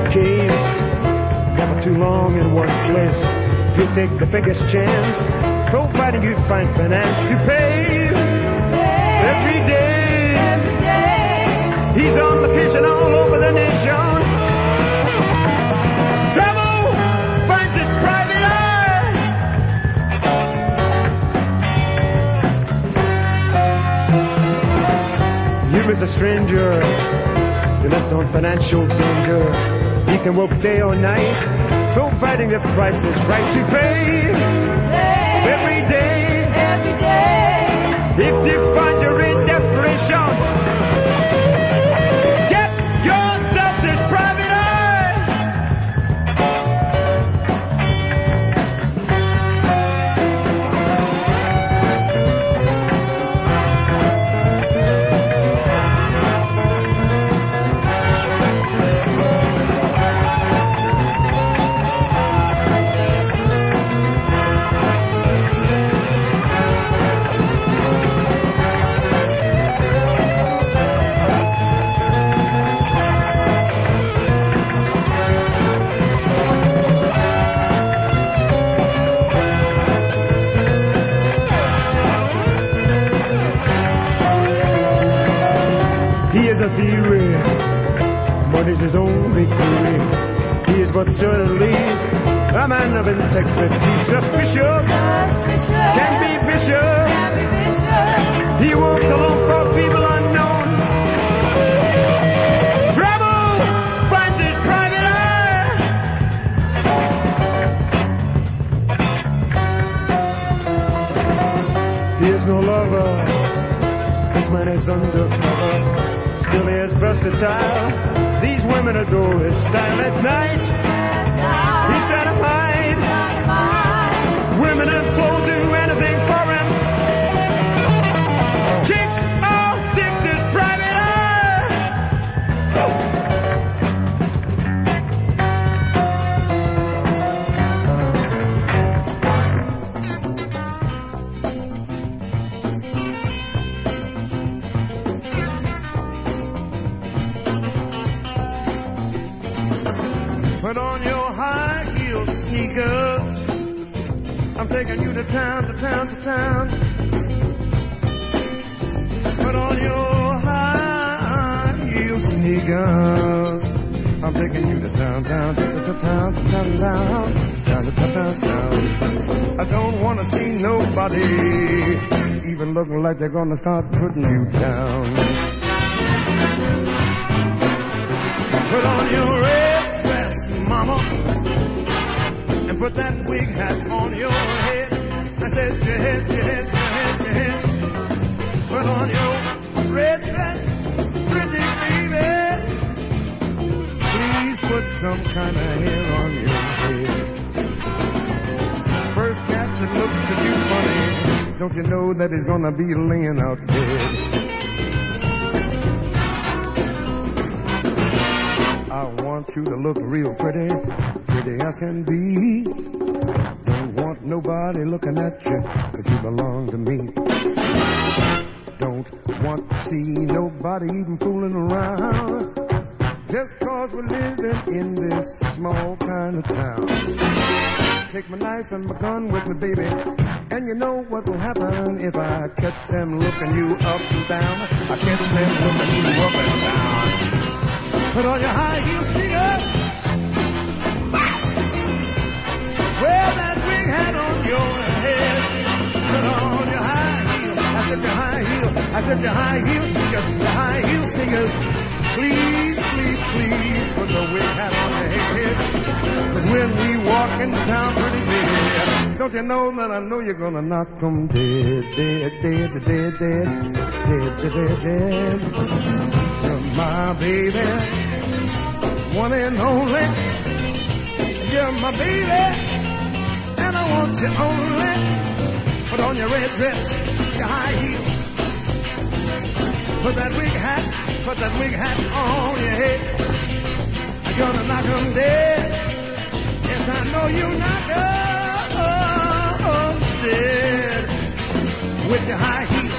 case. Never too long in one place. He'll take the biggest chance, providing you find finance to pay. Every day, he's on location all over the nation. Travel finds his private eye. You is a stranger, he lives on financial danger. He can work day or night, providing the price is right to pay. Every day, if you find you're in desperation, get yourself this private eye. He is a theory, money's his only theory. He is but certainly a man of integrity. Suspicious, can be vicious. He walks along for people unknown. Trouble finds his private eye. He is no lover, this man is undercover. Still he is versatile. These women adore his style at night. He's dynamite. Women and clothes do anything for him. Chicks all dig this private eye. Put on your high heel sneakers. I'm taking you to town, to town, to town. Put on your high heel sneakers. I'm taking you to town, town, to town, to town, town, town, to town, town. I don't want to see nobody even looking like they're gonna start putting you down. Put on your red dress, mama, and put that wig hat on your head. I said your head, your head, your head, your head. Put on your red dress, pretty baby. Please put some kind of hair on your head. First cat that looks at you funny, don't you know that he's gonna be laying out dead? I want you to look real pretty, pretty as can be. Don't want nobody looking at you, 'cause you belong to me. Don't want to see nobody even fooling around, just 'cause we're living in this small kind of town. Take my knife and my gun with me, baby, and you know what will happen if I catch them looking you up and down. I catch them looking you up and down. Put on your high heel sneakers. Wear that wig hat on your head. Put on your high heel. I said your high heel. I said your high heel sneakers. Your high heel sneakers. Please, please, please put the wig hat on your head. 'Cause when we walk into town pretty dead, don't you know that I know you're gonna knock them dead, dead, dead, dead, dead, dead, dead, dead. You're my baby, one and only. You're my baby, and I want you only. Put on your red dress, your high heel. Put that wig hat on your head. You're gonna knock them dead. Yes, I know you knock them dead. With your high heel,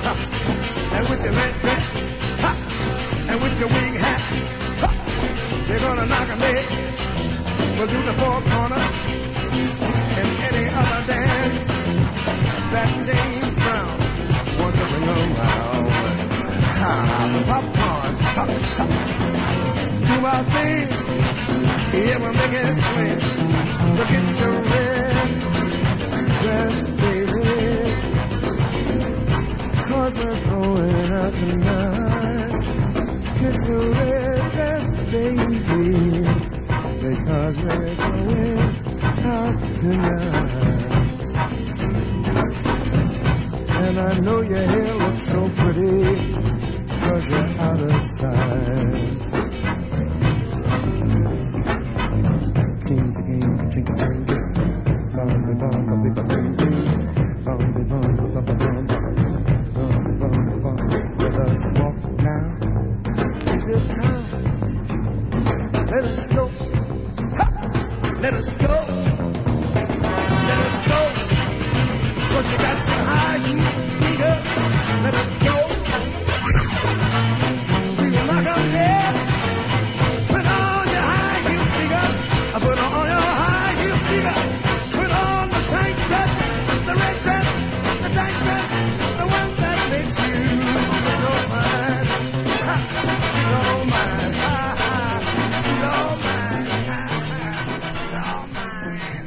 and with your red dress, and with your wig hat. They're gonna knock me. We'll do the four corners and any other dance that James Brown wants to bring around. The popcorn, pop, pop. Do my thing, yeah, we'll make it swing. So get your red dress, baby, 'cause we're going out tonight. Get your red dress, baby, because we're going out tonight. And I know your hair looks so pretty, 'cause you're out of sight. Ching ching ching ching, bum bum bum bum bum bum bum bum bum bum. Let us walk now into town. Let us go. Ha! Let us go. Let us go. 'Cause you got your high heels sneakers. Let us go. We will knock on there. Put on your high heel sneakers. Put on your high heel sneakers. Put on the tight dress, the red dress, the tight dress, the one that makes you so fine. Ha! She's all mine. Ha ha. She's all mine. Ha ha. She's all mine.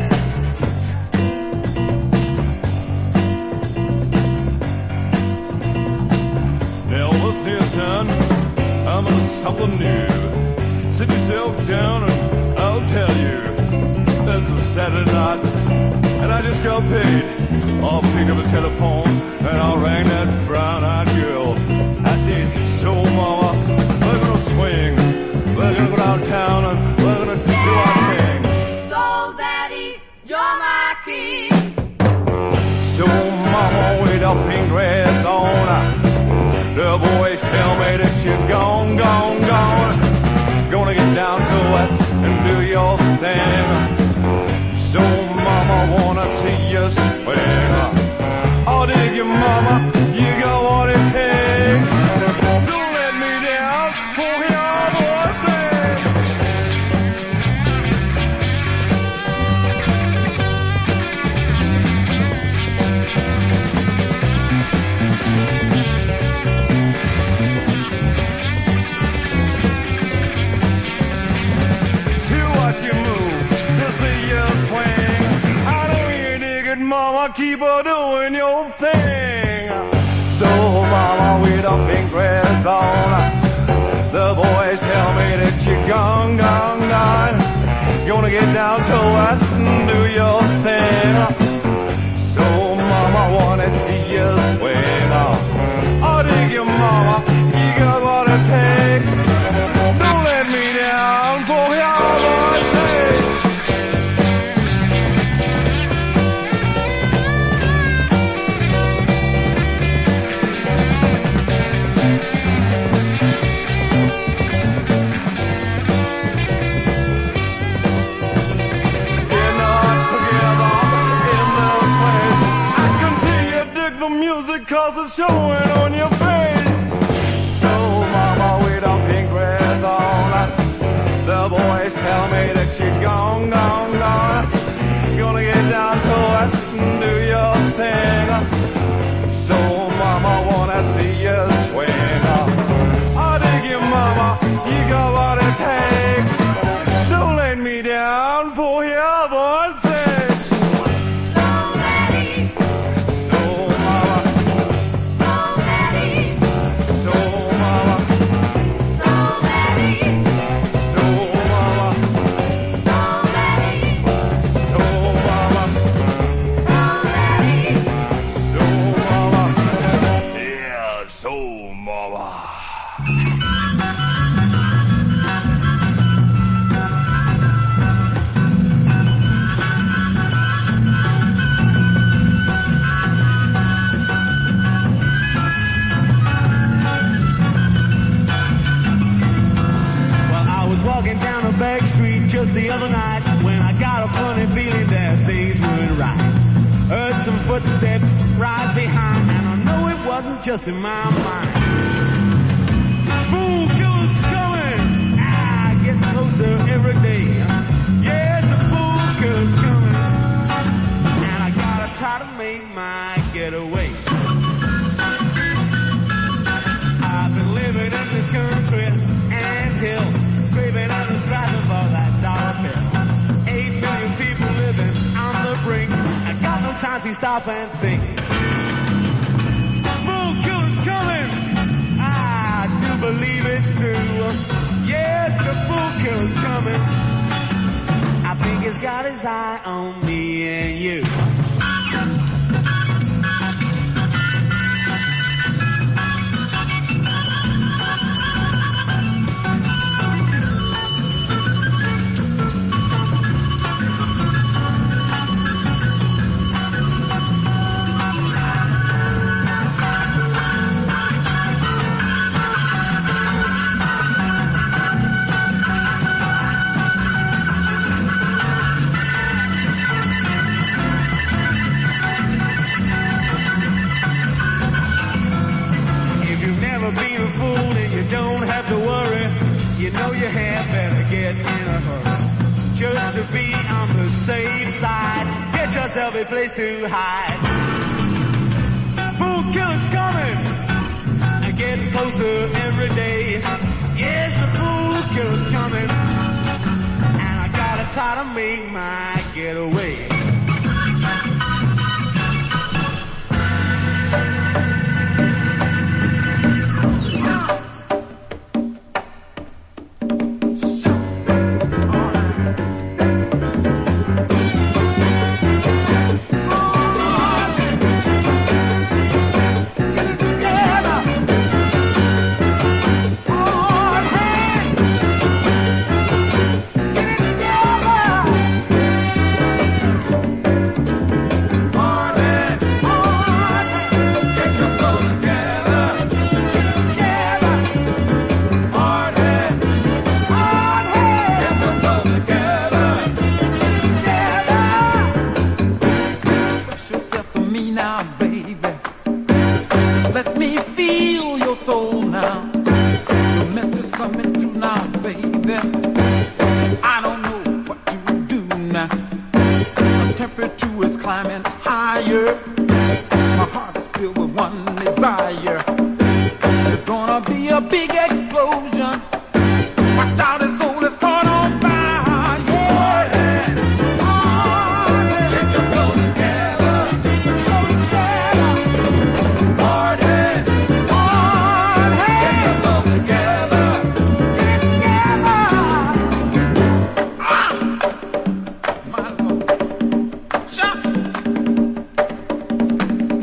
Now listen here, son, I'm on something new. Sit yourself down and I'll tell you. It's a Saturday night and I just got paid. I'll pick up the telephone and I'll ring that brown-eyed girl. I said, so mama, we're gonna swing. We're gonna go downtown and we're gonna do our thing. So daddy, you're my king. So mama, with a pink dress on, the boys tell me that you're gone, gone, gone. Gonna get down to it and do your thing. So mama, wanna see you swing. I'll dig you, mama, you got what it takes. Don't let me down for your voices. To watch you move, to see you swing. I know you dig it, mama, keep on doing your thing. So mama, with a pink dress on, the boys tell me that you're gone, gone, gone. Gonna get down to us and do your thing. So mama, wanna see you swing. Oh, dig you, mama, you got what it takes. Don't let me down for your voices. You're not together in this place. I can see you dig the music 'cause it's showing on your face. So mama, with a pink dress on, the boys tell me that you're gone, gone, gone. Gonna get down to it and do your thing. So mama, wanna see you swing. I dig you, mama, you got what it takes. Don't let me down for your voices. So daddy, So mama, so daddy, so mama, so daddy, so mama, so daddy, so mama, so daddy. so mama. Walking down a back street just the other night when I got a funny feeling that things weren't right. Heard some footsteps right behind, and I know it wasn't just in my mind. Fool killer's coming! Ah, get closer every day. Yes, the poker's coming, and I gotta try to make my getaway. I've been living in this country until scraping on the strap for that dollar bill. 8 million people living on the brink. I got no time to stop and think. Fool killer's coming. I do believe it's true. Yes, the fool killer's coming. I think he's got his eye on me and you. Being a fool and you don't have to worry. You know you had better get in a hurry. Just to be on the safe side, get yourself a place to hide. Fool killer's coming and getting closer every day. Yes, the fool killer's coming, and I gotta try to make my getaway.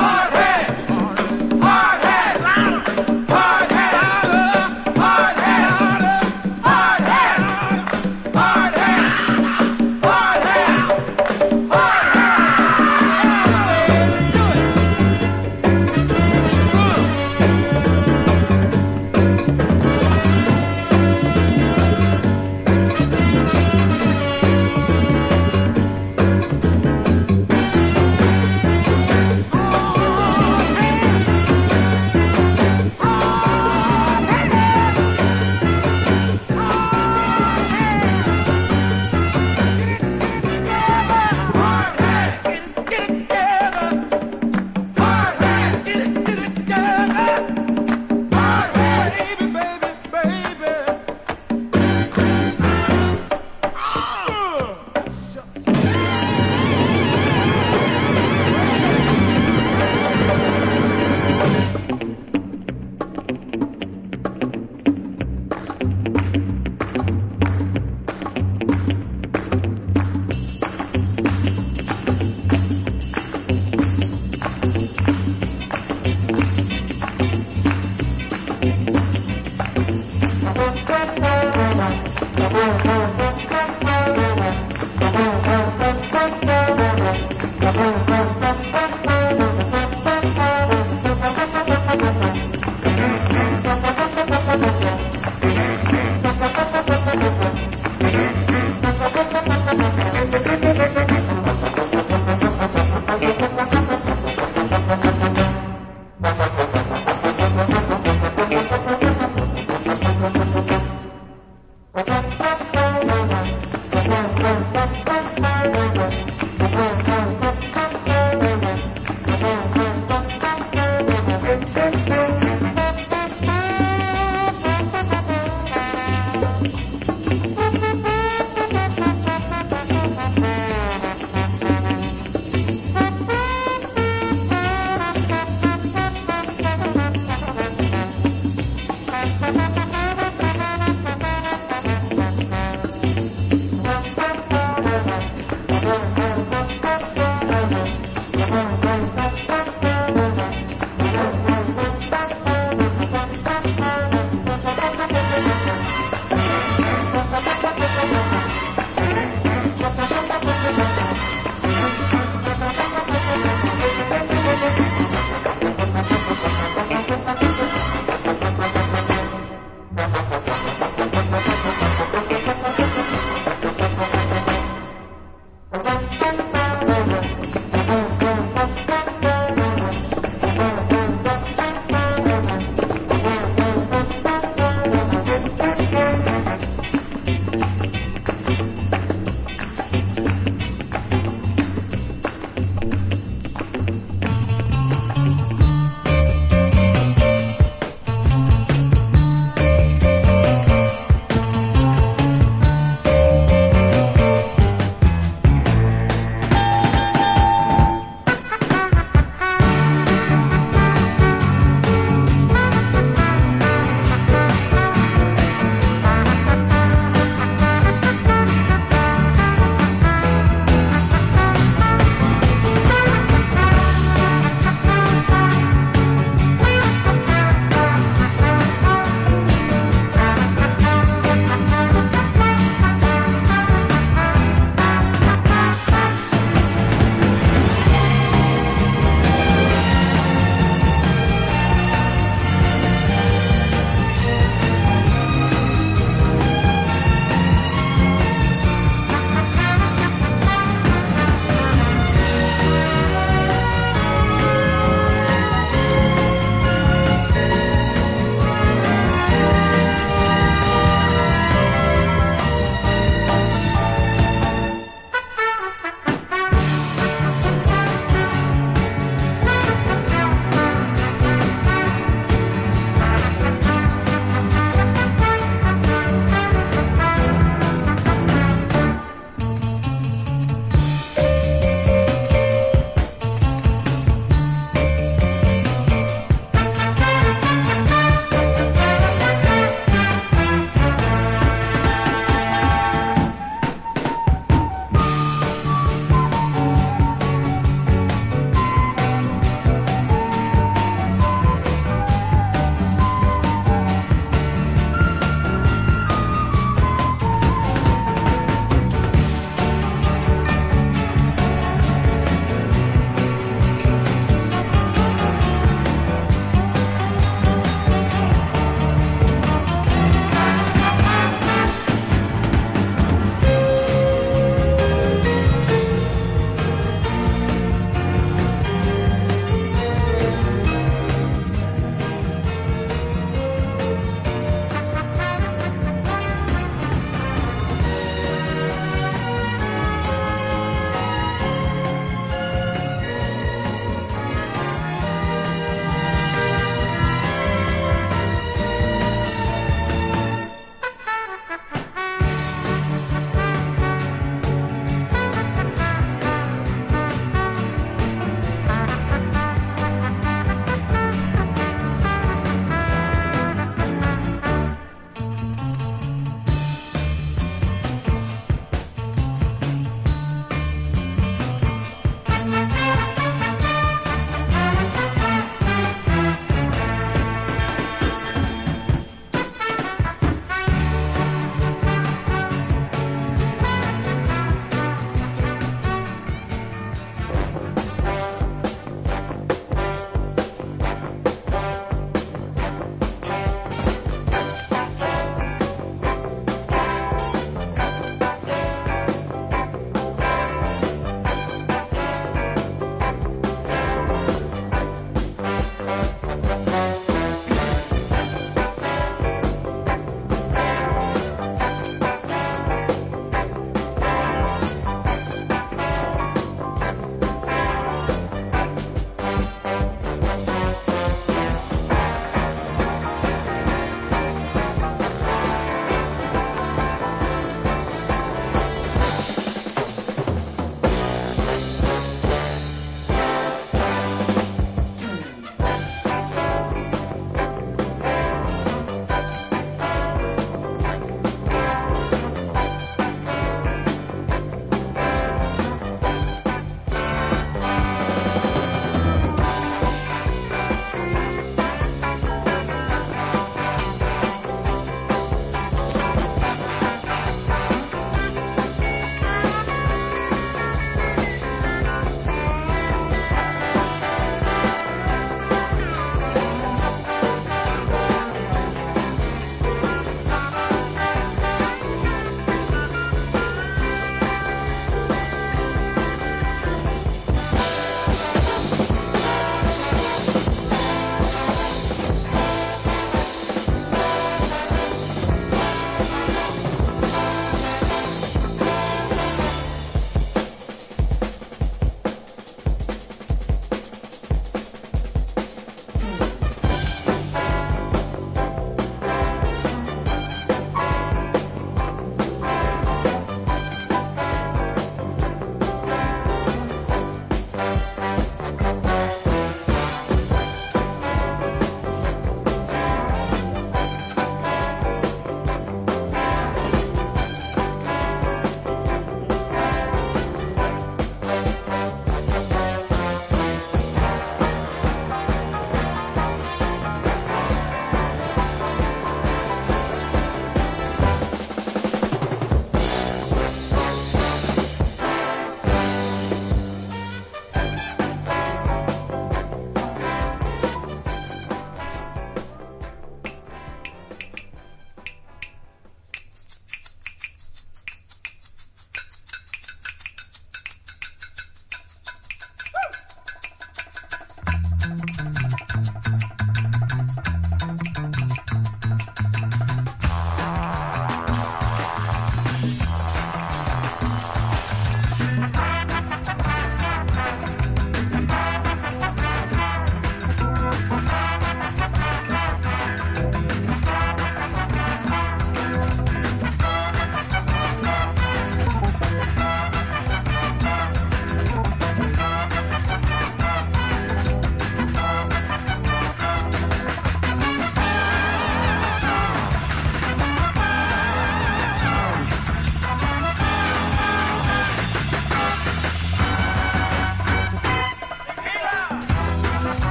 Hard head,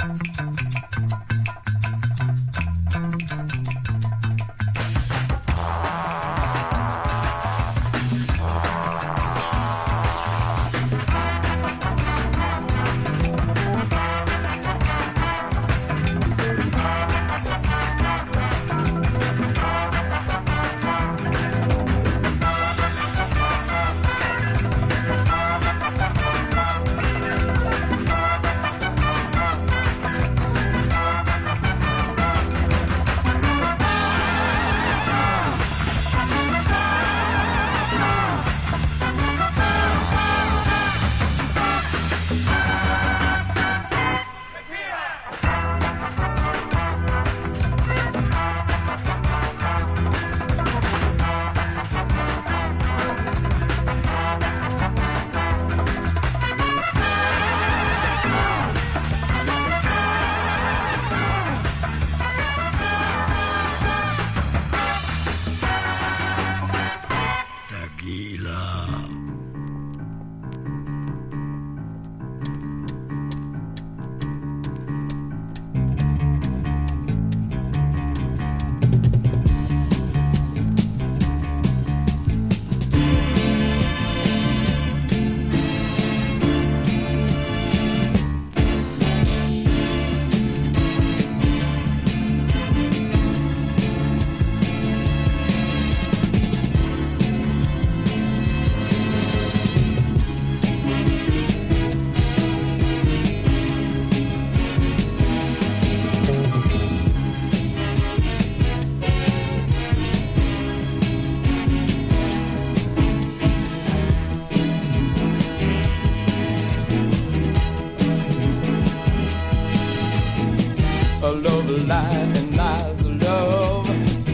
Love the line and lies of love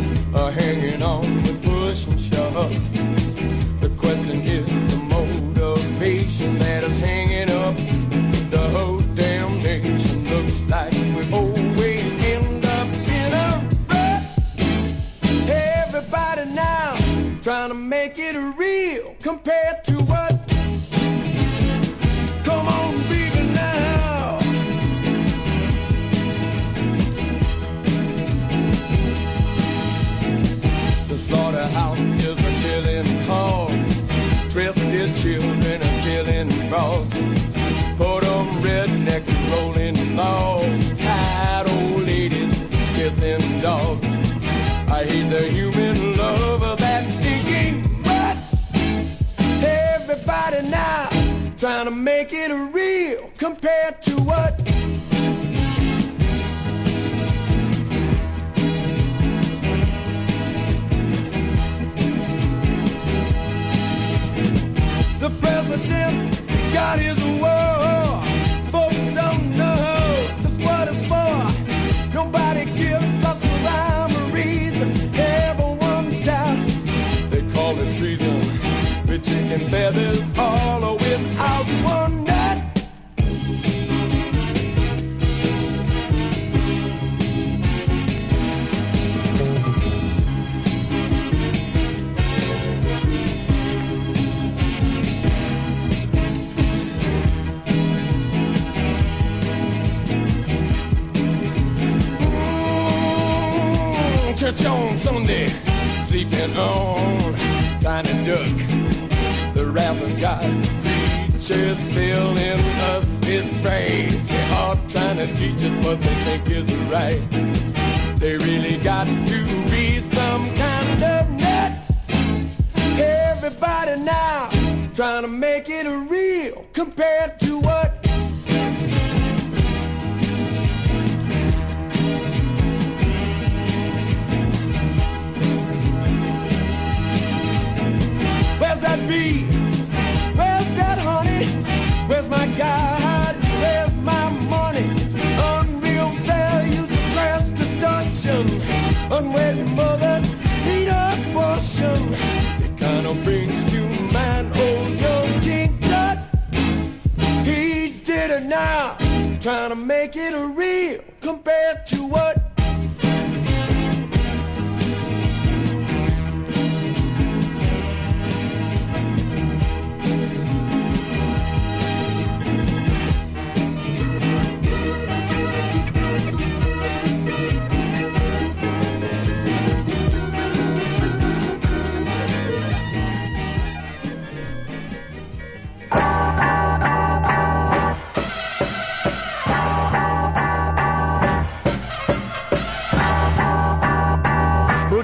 hanging on with push and shove. The question is the motivation that is hanging up the whole damn nation. Looks like we always end up in a rut. Everybody now trying to make it real compared to what? Come on, baby, now. Slaughterhouse is a killing cause. Twisted children are killing frogs. Put them rednecks rolling logs. Tired old ladies kissing dogs. I hate the human love of that stinking butt. Everybody now trying to make it real compared to what? The president got his war. Folks don't know just what it's for. Nobody gives us a rhyme or reason. Everyone doubts. They call it treason. With chicken feathers all or without one nut. Church on Sunday, sleeping on, trying to duck the wrath of God. Preachers filling us with praise. They're all trying to teach us what they think is right. They really got to be some kind of nut. Everybody now trying to make it real compared to what? Where's that bee? Where's that honey? Where's my God? Where's my money? Unreal values of class distortion. Unwed mothers need abortion. It kind of brings to mind old young King Tut. He did it now, trying to make it real compared to what?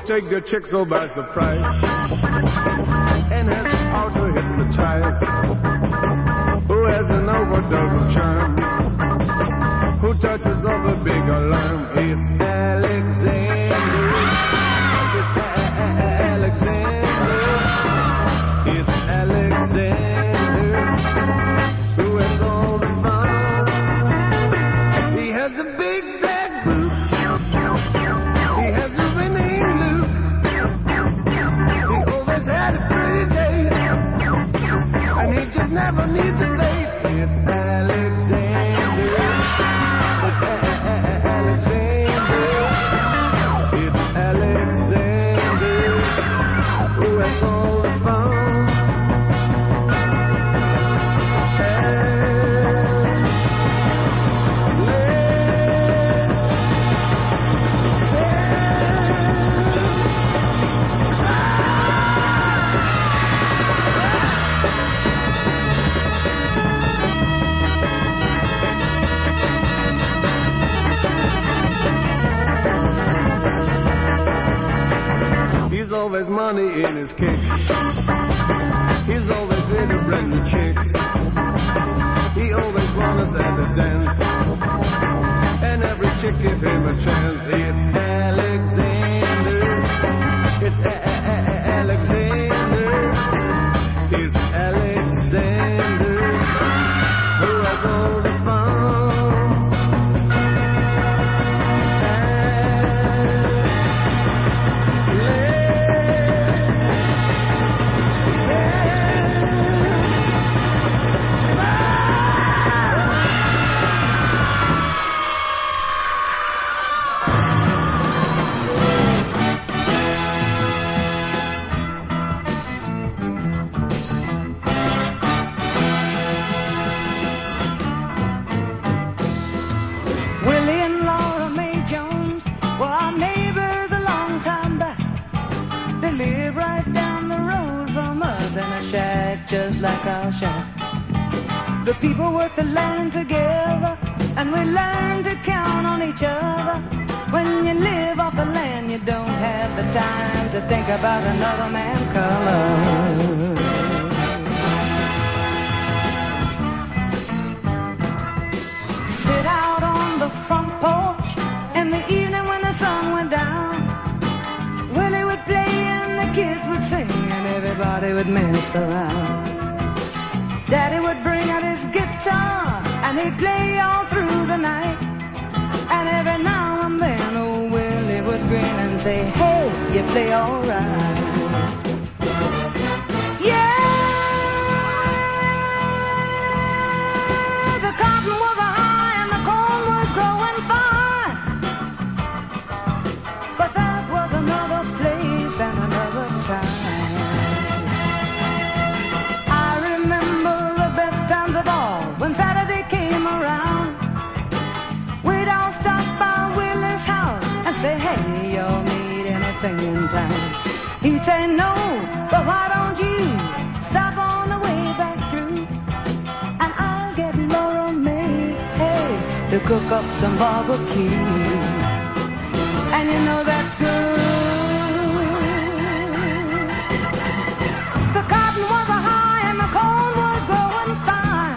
take the chicks all by surprise and has the power to hypnotize. Who has an overdose of charm? Who touches all the big alarm? It's Alexander. It's Alexander. It's Alexander. Who has all the fun? He has a big black boot. He has a winning loop. He always had a pretty day, and he just never needs a date. It's Alexander. It's Alexander. It's Alexander. Who has all the fun? He's always money in his kick. He's always with a brand new chick. He always runs at the dance, and every chick give him a chance. It's Alexander. It's Alexander. It's Alexander. Who has all the fun? Just like our shack. The people work the land together, and we learn to count on each other. When you live off the land, you don't have the time to think about another man's color. Sit out on the front porch in the evening when the sun went down. Willie would play and the kids would sing, and everybody would mess around. Daddy would bring out his guitar, and he'd play all through the night. And every now and then old Willie would grin and say, hey, you play all right. Yeah, the cotton was high and the corn was growing fine. But that was another place and another time. When Saturday came around, we'd all stop by Willie's house and say, hey, y'all need anything in town? He'd say, no, but why don't you stop on the way back through, and I'll get Laura May, hey, to cook up some barbecue. And you know that's good. The cotton was high and the corn was growing fine.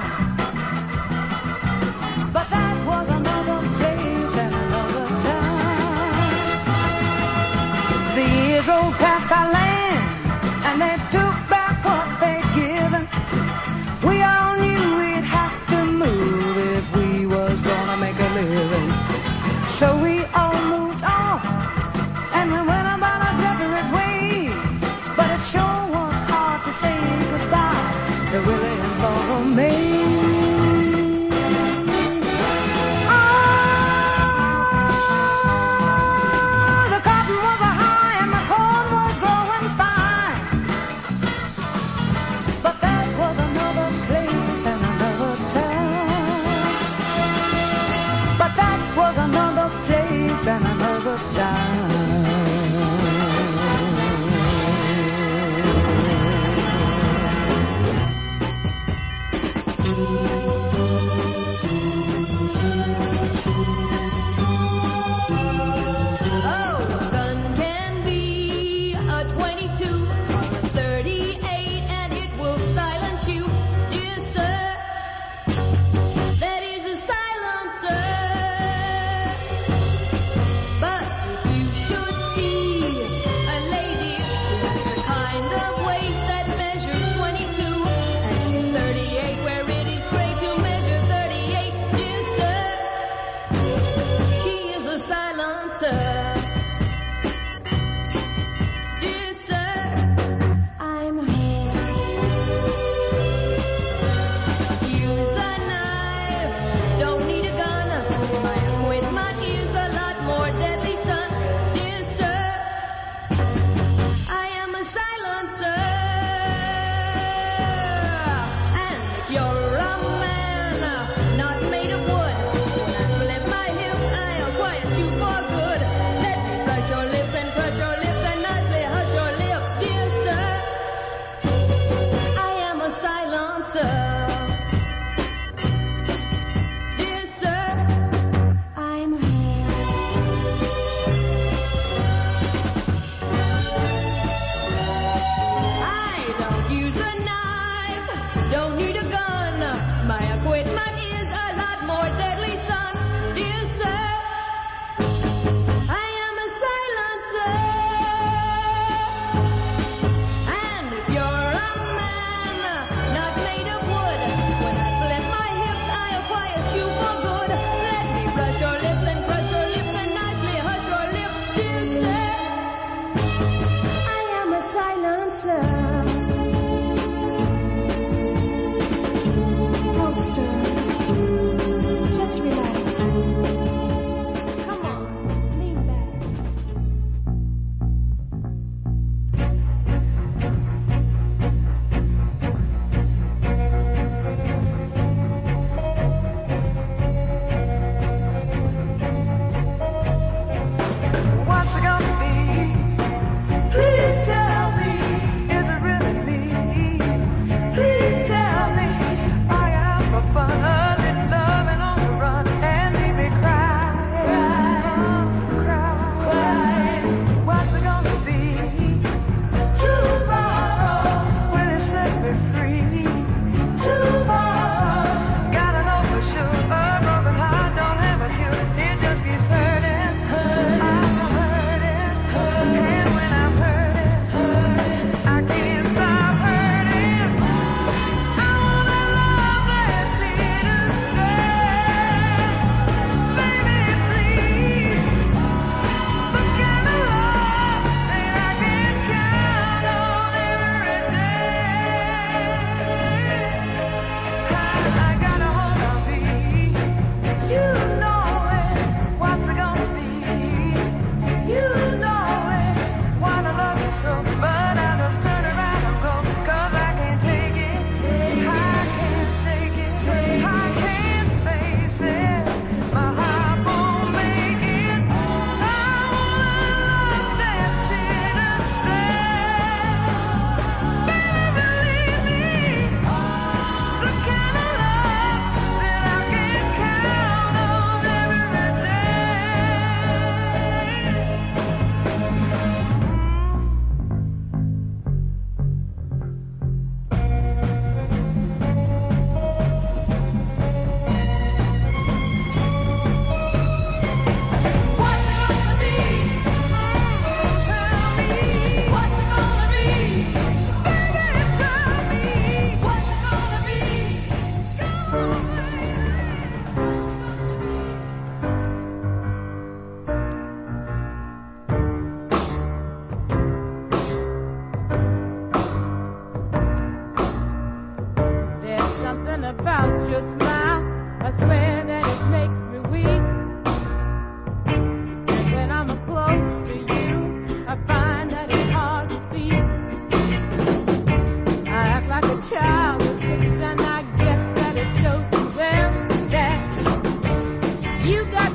But that was another place and another time. The years rolled past our land, and they took back what they'd given. We all knew we'd have to move if we was gonna make a living. So we all moved off, and we went about our separate ways. But it sure was hard to say goodbye to Willie and Laura May. The cotton was high and the corn was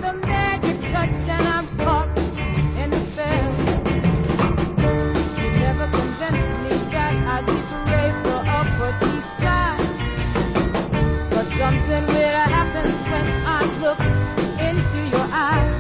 the magic touch and I'm caught in the spell. You never convinced me that I'd be brave for up or deep side. But something weird happens when I look into your eyes.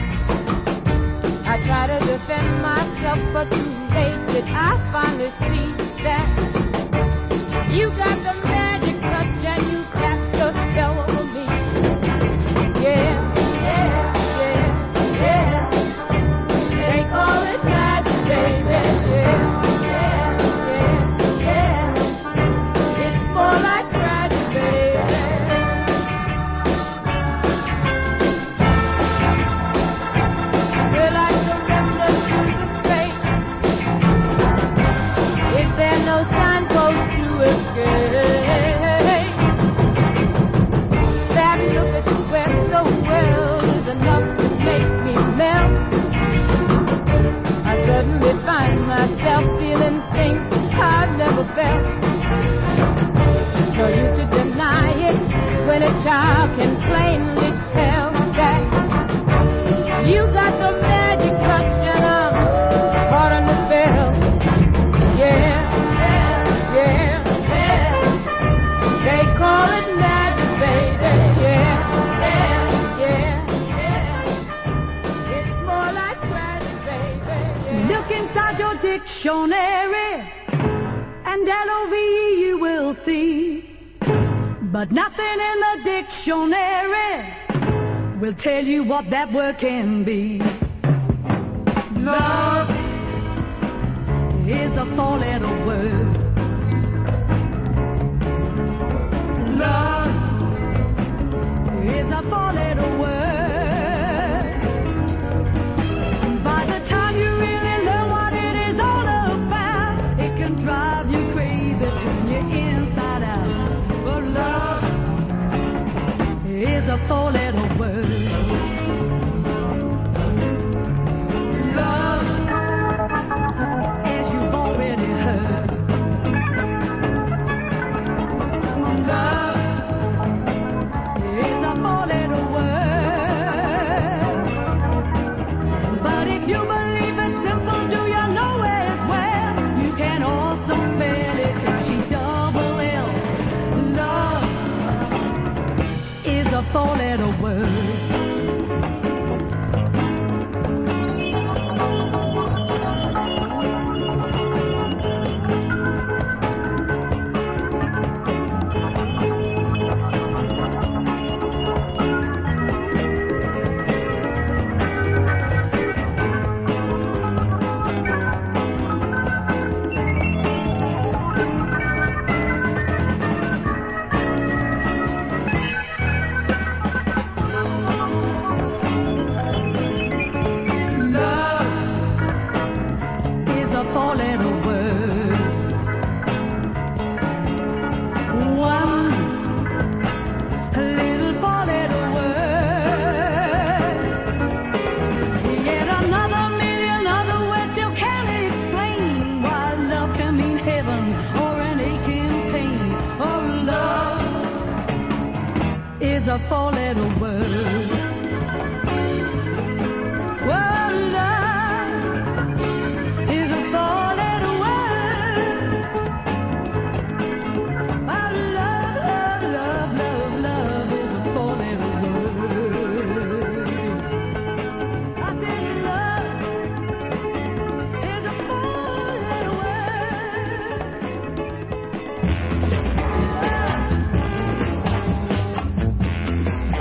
I try to defend myself, but too late did I finally see that you got the magic touch and you cast a spell over me. Yeah, yeah, yeah, yeah. They call it magic, baby. Yeah, yeah, yeah, yeah. It's more like tragic, baby. We're like the remnants through the space. Is there no signpost to escape? That look that you wear so well is enough to make me melt. I suddenly find myself feeling things I've never felt. No use to deny it when a child can plainly tell that you got the magic touch and I'm caught in the spell. Yeah, yeah, yeah. They call it magic, baby. Yeah, yeah, yeah. It's more like tragic, baby. Yeah. Look inside your dictionary, and L-O-V-E you will see. But nothing in the dictionary will tell you what that word can be. Love is a four-letter word. Love is a four-letter word. By the time you really learn what it is all about, it can drive you crazy, turn you inside out. But love is a four-letter word. Love, as you've already heard. Love is a four-letter word. But if you believe it's simple, do you know as well? You can also spell it H-E-double-L. Love is a four-letter word. A four-letter word. Well, love is a four-letter word. Oh, love, love, love, love, love is a four-letter word. I said love is a four-letter word.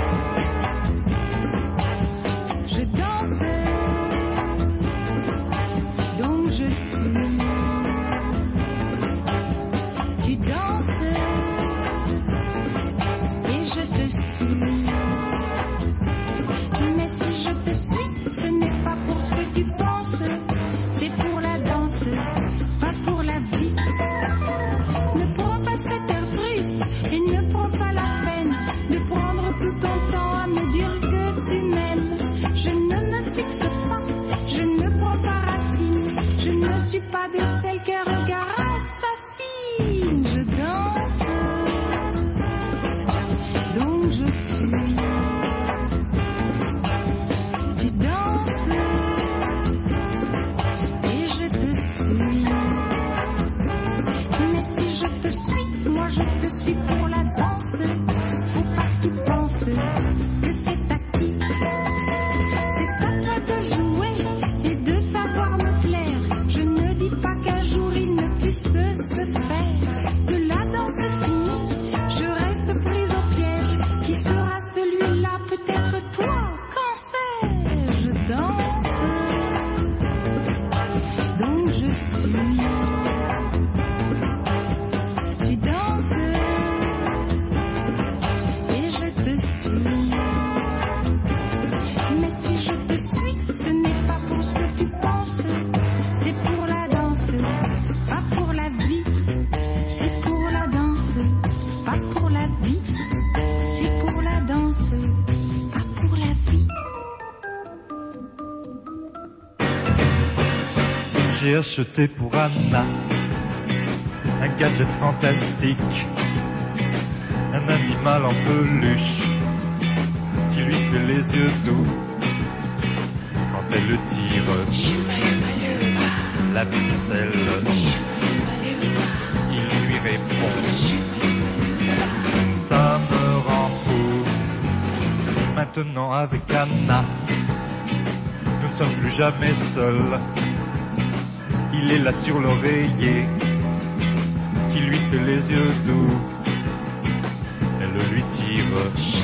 J'ai acheté pour Anna un gadget fantastique, un animal en peluche qui lui fait les yeux doux quand elle le tire. La ficelle, il lui répond. Ça me rend fou. Maintenant avec Anna, nous ne sommes plus jamais seuls. Il est là sur l'oreiller, qui lui fait les yeux doux. Elle lui tire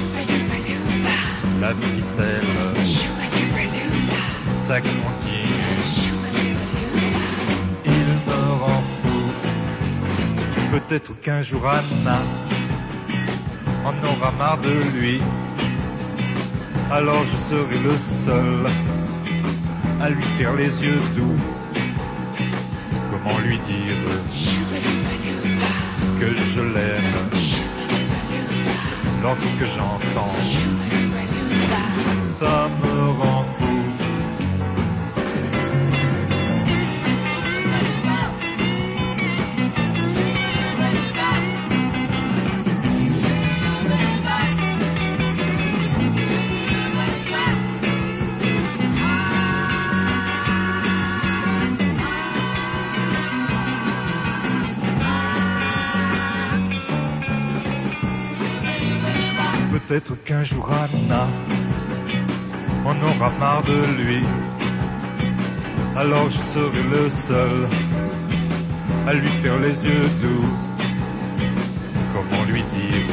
la ficelle. Ça continue. Il me rend fou. Peut-être qu'un jour Anna en aura marre de lui. Alors je serai le seul à lui faire les yeux doux. Comment lui dire que je l'aime lorsque j'entends ça me rend fou. Peut-être qu'un jour Anna en aura marre de lui. Alors je serai le seul à lui faire les yeux doux. Comment lui dire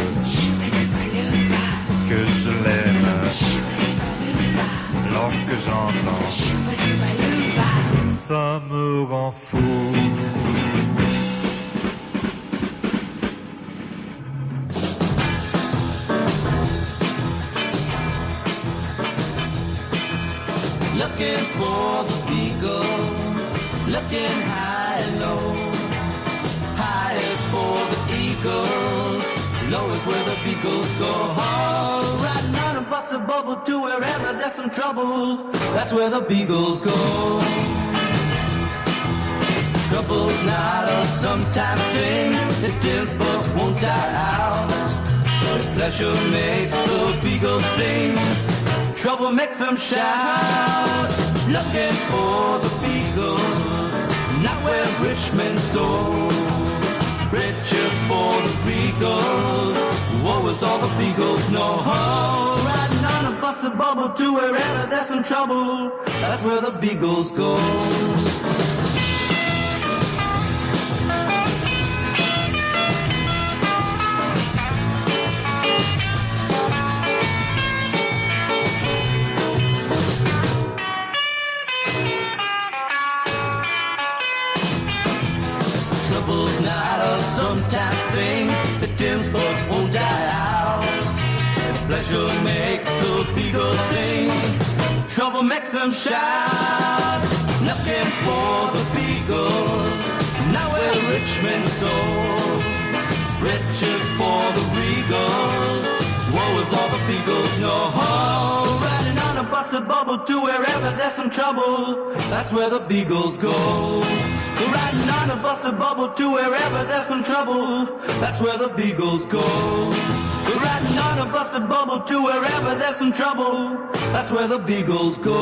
que je l'aime lorsque j'entends ça me rend fou. Looking for the Beagles, looking high and low. High is for the eagles, low is where the Beagles go. Oh, riding on a busted bubble to wherever there's some trouble, that's where the Beagles go. Trouble's not a sometimes thing, it is but won't die out. Pleasure makes the Beagles sing, trouble makes them shout. Looking for the Beagles, not where rich men sow. Riches for the Beagles, woe is all the Beagles know. Oh, riding on a busted bubble to wherever there's some trouble, that's where the Beagles go. Sometimes thing that dims but won't die out. Pleasure makes the Beagles sing, trouble makes them shout. Looking for the Beagles, now where rich men sow. Riches for the Regals, woe is all the Beagles know. Oh, riding on a busted bubble to wherever there's some trouble, that's where the Beagles go. Riding on a busted bubble to wherever there's some trouble, that's where the Beagles go. Riding on a busted bubble to wherever there's some trouble, that's where the Beagles go.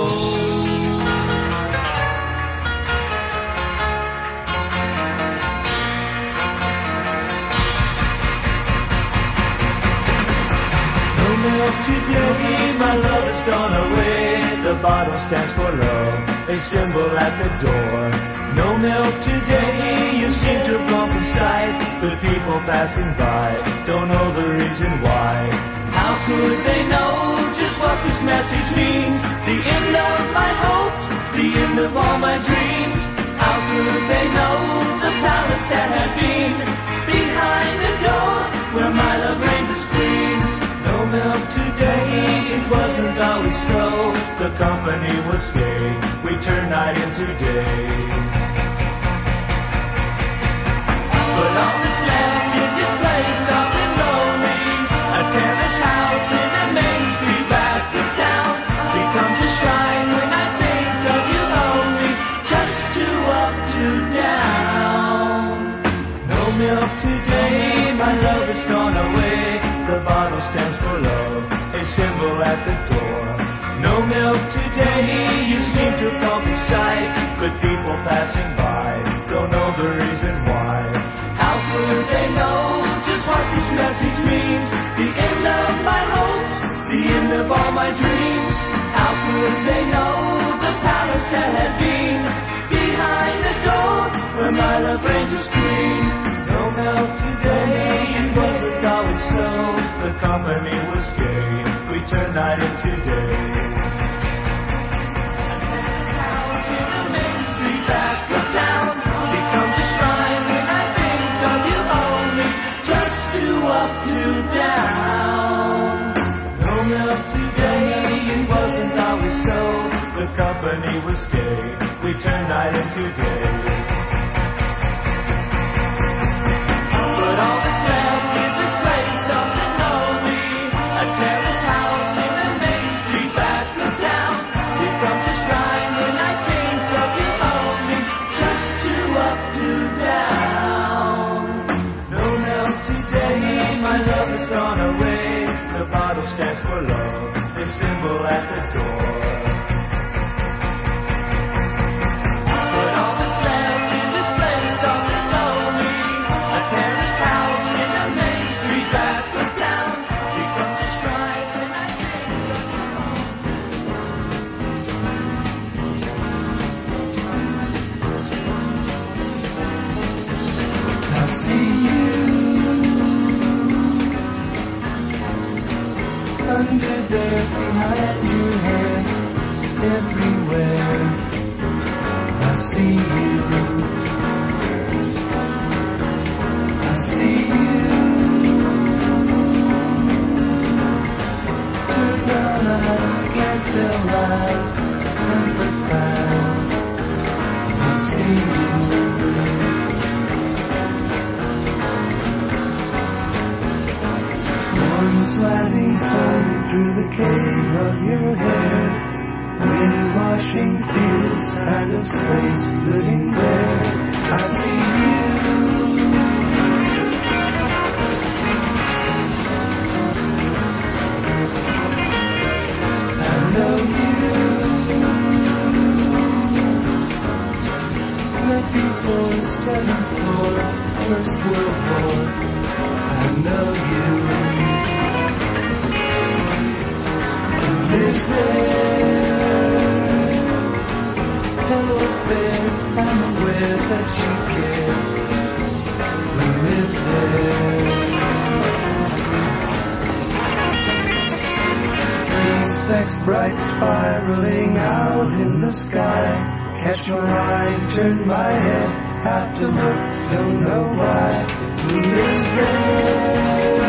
No milk today, my love has gone away. The bottle stands for love, a symbol at the door. No milk today, you seem to have gone from sight. The people passing by don't know the reason why. How could they know just what this message means? The end of my hopes, the end of all my dreams. How could they know the palace that had been behind the door where my love reigns as queen? No milk today, it wasn't always so. The company was gay, we turned night into day. But on this land is this place up and lonely, a terrace house in the main street back of town. Becomes a shrine when I think of you only, just two of melt today, you seem to come from sight, but people passing by don't know the reason why. How could they know just what this message means? The end of my hopes, the end of all my dreams. How could they know the palace that had been behind the door where my love reigns to scream? No melt today, it wasn't always so. The company was gay, we turned night into day. This house in the main street back of town becomes a shrine when I think of you only, just two up, two down. No melt today, it wasn't always so. The company was gay, we turned night into day. But all that's left is this place up and lonely, a terrace house in the main street back of town. Becomes a shrine when I think of you only, just two up, two down. No melt today, my love has gone away. The bottle stands for love, the symbol at the door. Under there, behind your head, everywhere, I see you. I see you. Turn down eyes, can't tell lies, empathize. I see you. Sliding sun through the cave of your hair, wind washing fields, kind of space living there. I see you. I know you. Met before the 7th floor, First World War. I know you. Lives there. Hello there, I'm aware that you care. Who lives there? Three specks bright spiraling out in the sky. Catch my eye, turn my head, have to look, don't know why. Who lives there?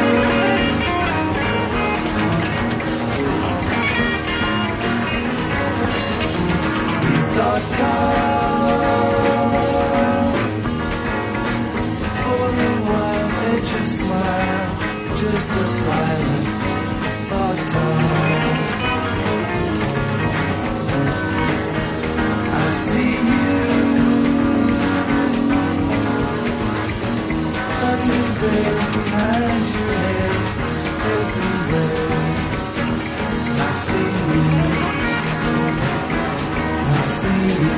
Thought for a while they just smile, just a silent thought time. I see you under there behind your head, everywhere. I see you. I see you.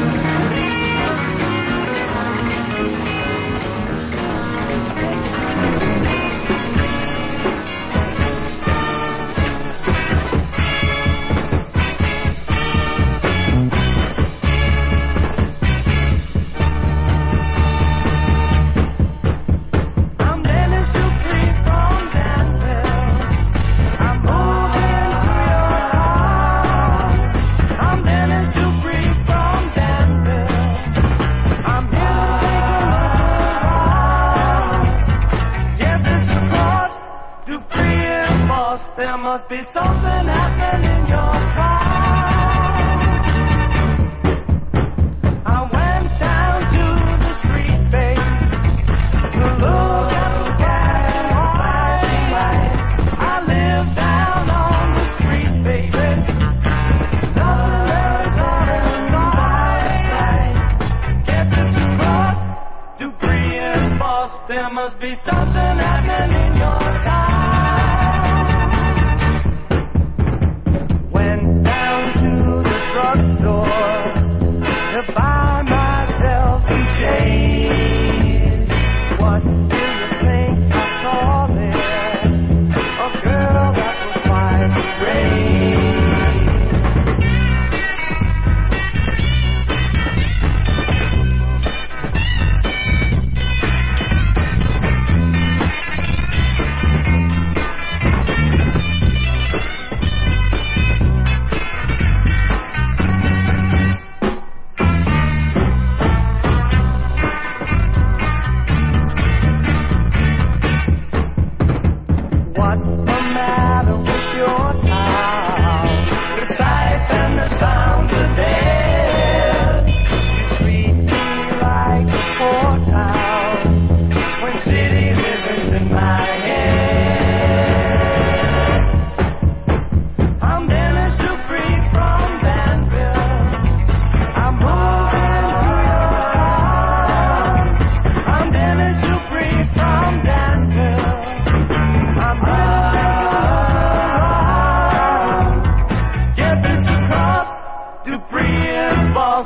There must be something happening in your car. I went down to the street, babe, to look at the flashing light. I live down on the street, baby. Nothing else on sight. Get this across to Prius boss. There must be something happening in your car. Went down to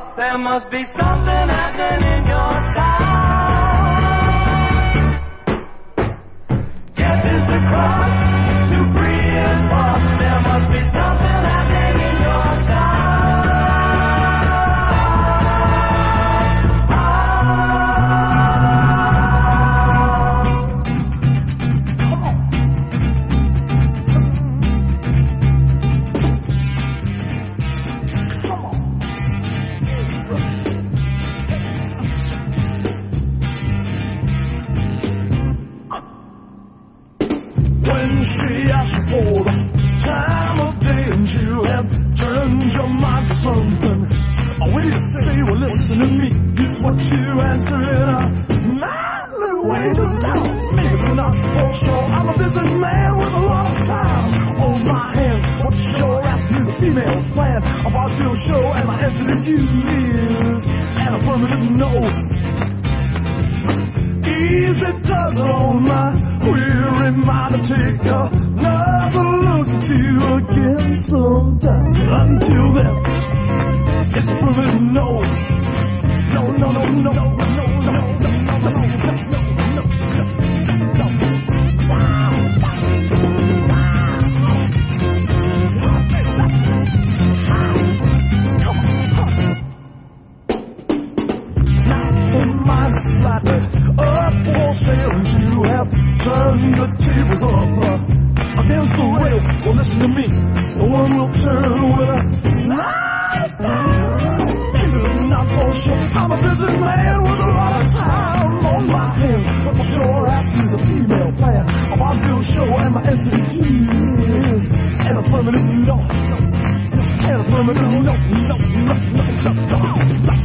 there must be something happening in your town. Get this across to Prius Boss, there must be something happening in your town. For the time of day, and you have turned your mind to something. When you say, well, listen to me, here's what you answer in a manly way. Just tell me if you're not for sure. I'm a busy man with a lot of time on my hands. What you're asking is a female plan. A vaudeville show, and my answer to you is an affirmative no. Easy does it on my weary mind to take another look at you again sometime. Until then, it's a affirmative no. No, no, no, no, no, no, no, no, no, no, slightly up for sale, and you have turned the tables up against the rail. Well, listen to me, no one will turn with a night time. Maybe not for sure. I'm a busy man with a lot of time on my hands. But what you're asking is a female plan. A vaudeville show, and my answer to you is an affirmative no. An affirmative no, no, no, no, no, no, no.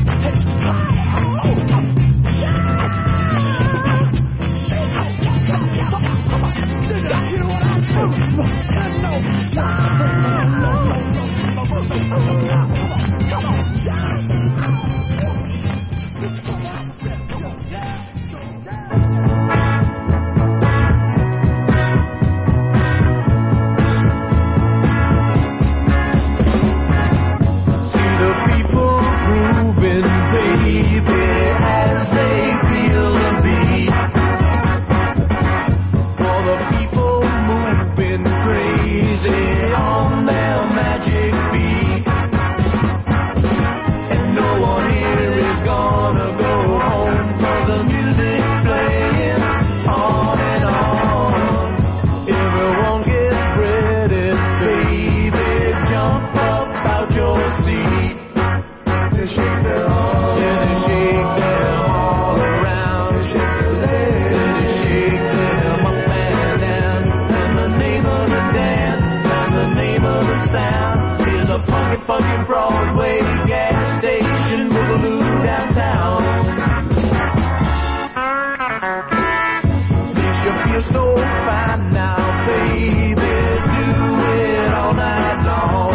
Funky Broadway gas station, Boogaloo downtown. Makes you feel so fine now, baby. Do it all night long.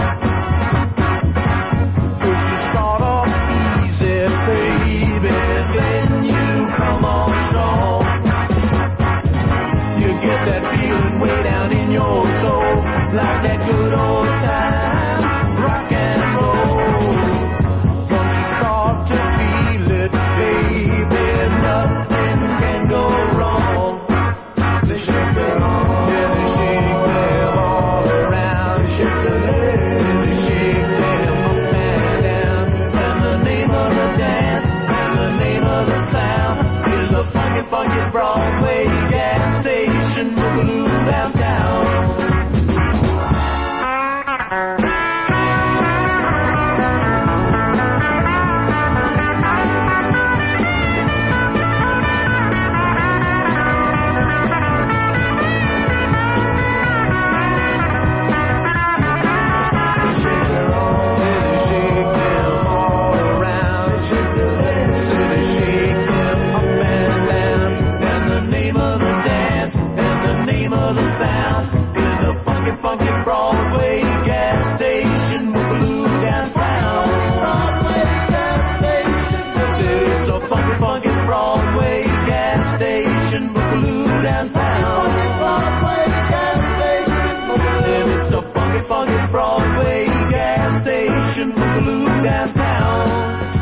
'Cause you start off easy, baby, then you come on strong. You get that feeling way down in your soul, like that good old time. Rock and roll. Once you start to feel it, baby, nothing can go wrong. They shake them all, yeah, they shake them all around. Shake the legs, they shake them up and down. And the name of the dance, and the name of the sound is a funky, funky Broadway gas station, Boogaloo downtown. Sound is a funky, funky Broadway gas station, Boogaloo downtown. Broadway gas station, it's a funky, funky Broadway gas station, Boogaloo downtown. Broadway gas station, it's a funky, funky Broadway gas station, Boogaloo downtown.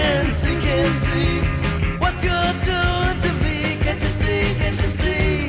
sense, you can't see what you're doing to me. Can't you see, can't you see?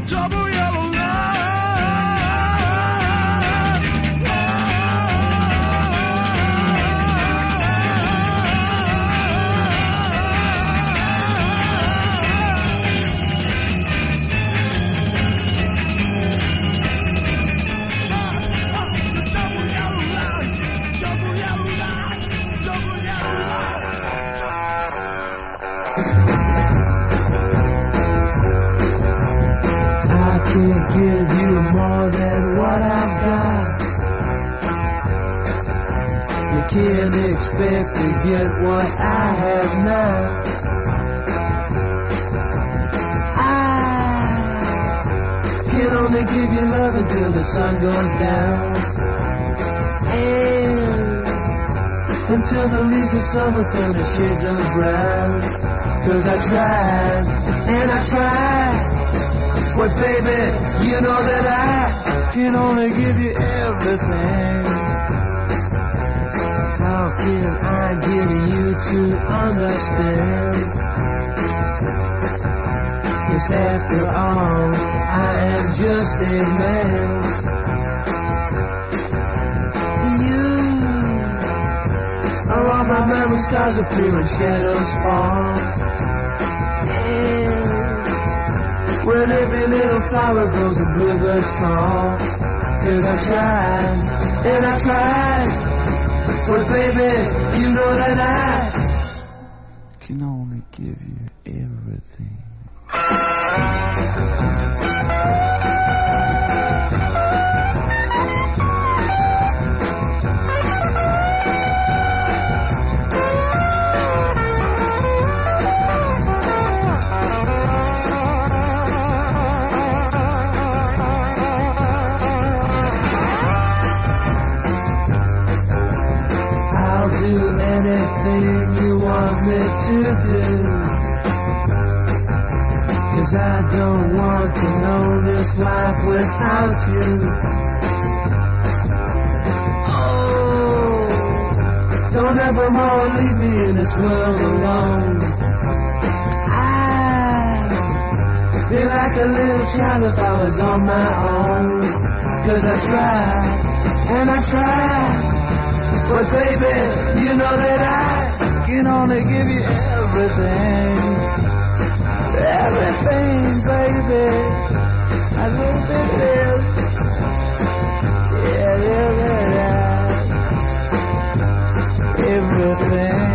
double yellow line. Can't give you more than what I've got. You can't expect to get what I have now. I can only give you love until the sun goes down, and until the leaves of summer turn to shades of brown. 'Cause I tried, and I tried, but baby, you know that I can only give you everything. How can I get you to understand? 'Cause after all, I am just a man. You are all my memory stars appear and shadows fall. When every little flower grows and bluebirds call. 'Cause I tried, and I tried, but baby, you know that I can only give you everything. Do anything you want me to do, 'cause I don't want to know this life without you. Oh, don't ever more leave me in this world alone. I'd be like a little child if I was on my own. 'Cause I tried, and I tried, but baby, you know that I can only give you everything. Everything, baby. I look at this. Yeah, everything.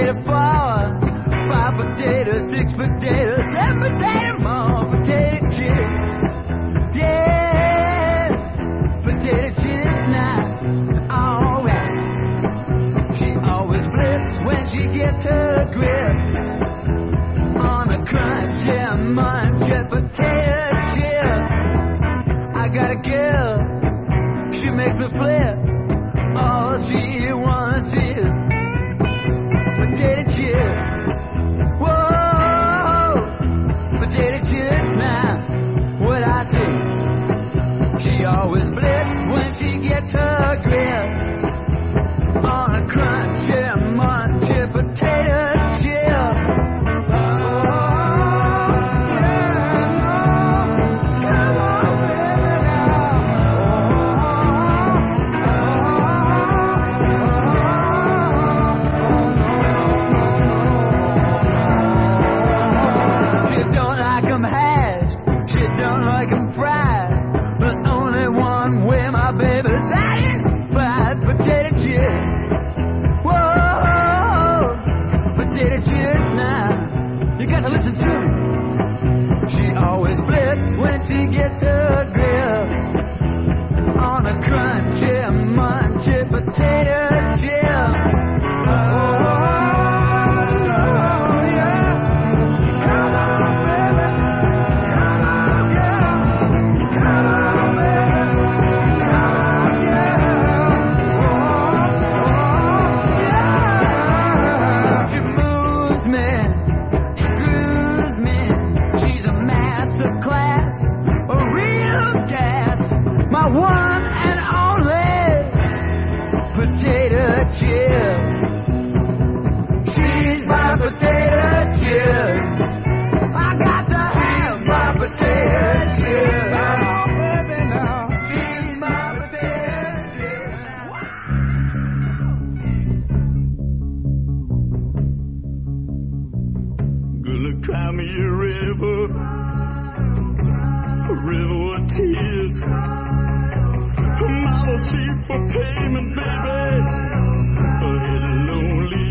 potato, 4, 5 potatoes, 6 potatoes, 7 potatoes, more potato chips. Yeah, potato chips now. Alright. She always flips when she gets her grip on a crunchy, munchy potato chip. I got a girl, she makes me flip. All she wants is potato chips. Whoa, potato chips now. What I see, she always flips when she gets her grip on a crunchy, munchy potato chip. Oh, yeah, come on, baby, now. She don't like 'em hashed, she don't like 'em fried, but only one way my baby's satisfied. Potato chips. Whoa, potato chips now. You got to listen to me. She always flips when she gets her grip on a crunchy, munchy potato chip. Oh, yeah. Come on, baby. Come on, girl. Come on, baby. Come on, yeah. She moves me, grooves me. She's a master class, a real gas. My one and only potato chip. She's my potato chip. I got to have my potato chip. Come on, baby, now. She's my potato chip. Gonna cry me a river of tears. Mama, she for payment, baby, for his lonely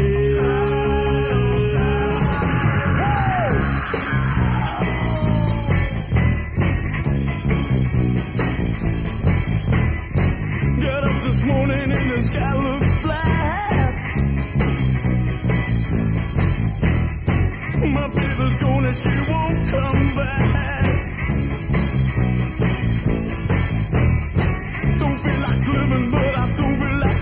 Get up this morning and the sky looks black. My baby's gone and she won't come back. Don't feel like living, but I don't feel like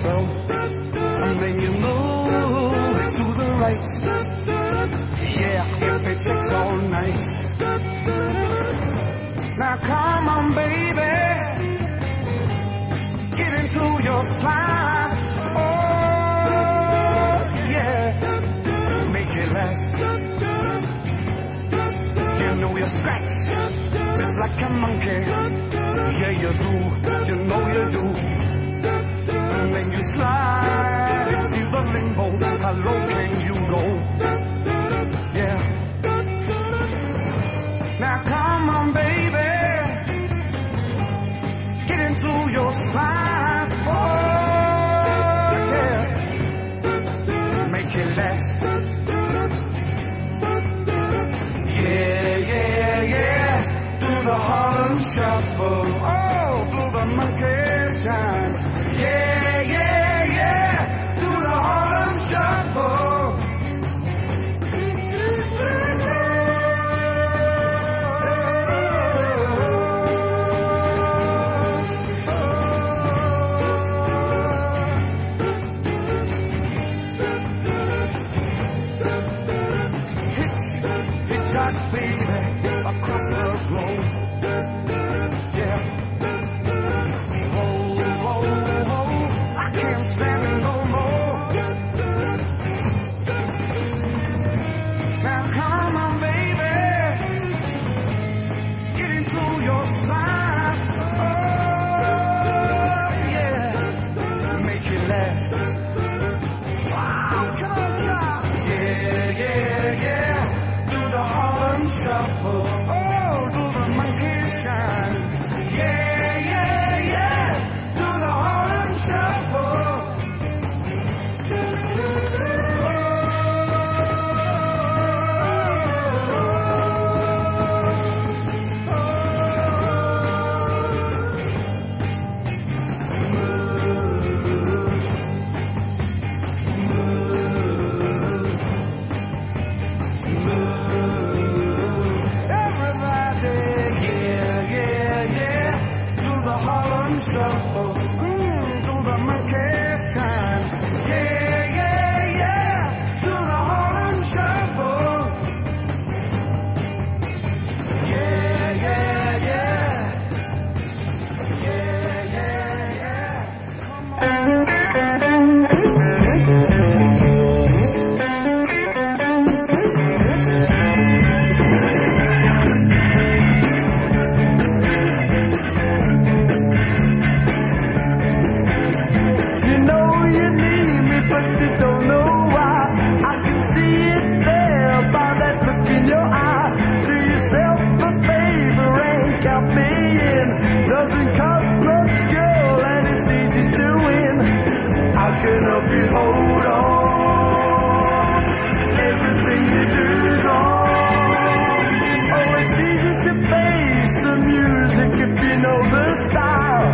yourself, and then you move to the right. Yeah, if it takes all night. Now come on, baby, get into your slide. Oh, yeah, make it last. You know you scratch just like a monkey. Yeah, you do, you know you do. And then you slide into the limbo. How low can you go? Yeah. Now come on, baby, get into your slide. Oh, yeah, make it last. Yeah, yeah, yeah, do the Harlem Shuffle. Oh, do the monkey shine. Yeah, yeah, yeah, do the Harlem Shuffle. Hitchhike, baby, across the globe. Yeah. Whoa, whoa, whoa, I can't stand it no more. Now come on, baby, get into your slide. Oh, yeah, make it last. Wow, come on, child. Yeah, yeah, yeah. Harlem Shuffle, oh, do the monkey shine. Yeah, yeah, yeah, do the Harlem Shuffle. Shuffle, do the monkey shine. Yeah, yeah, yeah, do the Harlem Shuffle. Yeah, yeah, yeah. Yeah, yeah, yeah. Come on. Hold on, everything you do is wrong. Oh, it's easy to face the music if you know the style.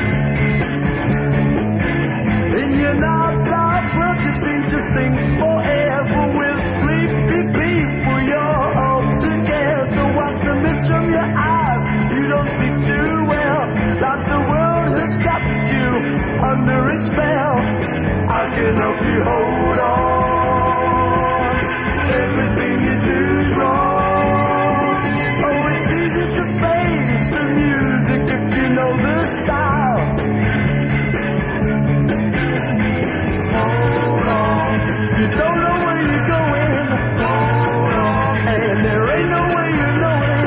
And you're not the world, you seem to sing forever with sleepy people. You're all together, watch the mist from your eyes. You don't see too well, like the world has got you under its spell. I can help you hold on. Everything you do is wrong. Oh, it's easy to face the music if you know the style. Hold on. You don't know where you're going. Hold on. And there ain't no way you know it.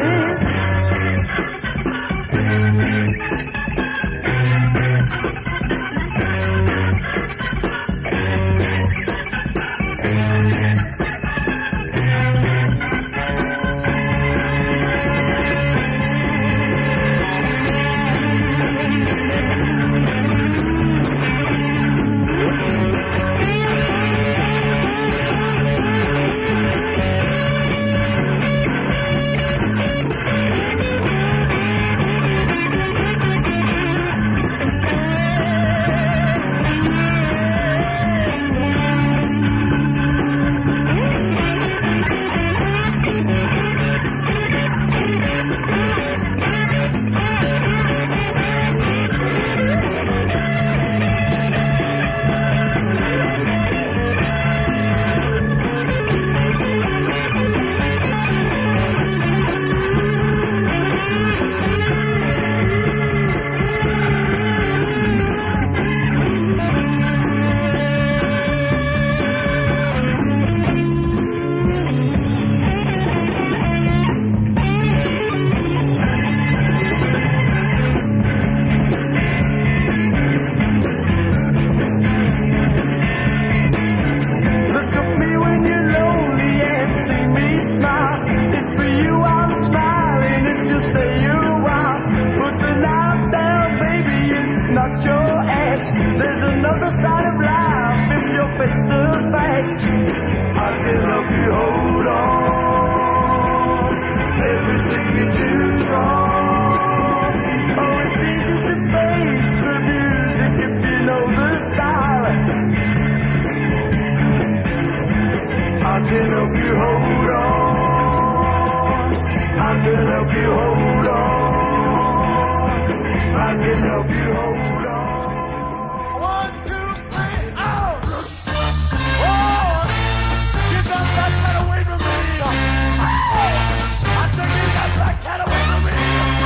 I can help you hold on. Everything you do wrong. Oh, it's easy to face the music if you know the style. I can help you hold on. I can help you hold on. I can help you hold on. 1, 2, 3, out! Oh! Get that black cat away from me! Oh! I said, get that black cat away from me!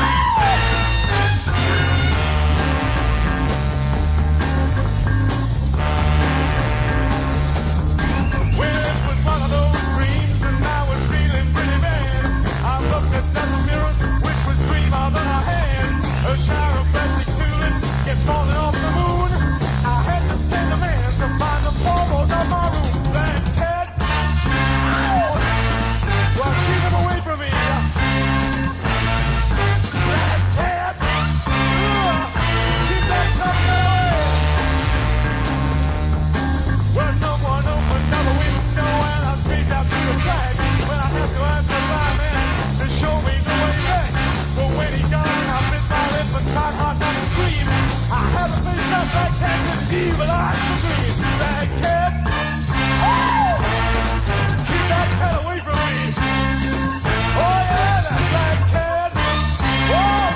Well, it was one of those dreams, and I was feeling pretty bad. I looked at that mirror, which was dreamer than I had. A shower of plastic tooling kept falling off the moon. I had to send a man to find the foremost of my room. That cat, ow! Well, keep him away from me. That cat, keep that tough cat away. Well, someone opened up a window and I screamed out through the flag. When I had to ask the fireman to show me the way back. But when he gone, I bit my lip and tried hard not to scream. I haven't faced that black cat with evil eyes to dream. That cat, oh! Keep that cat away from me. Oh yeah, that black cat, oh!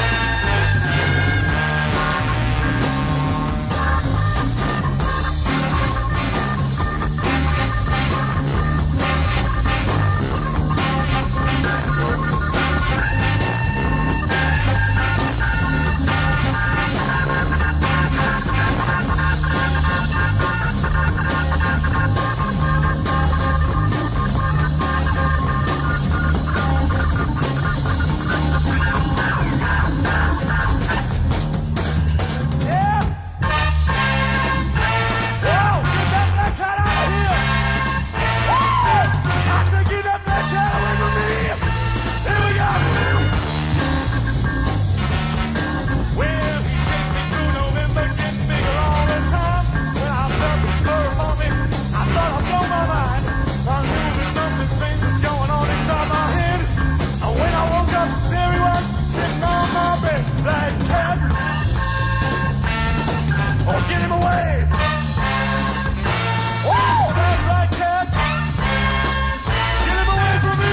Get him away! Whoa, that black cat! Get him away from me!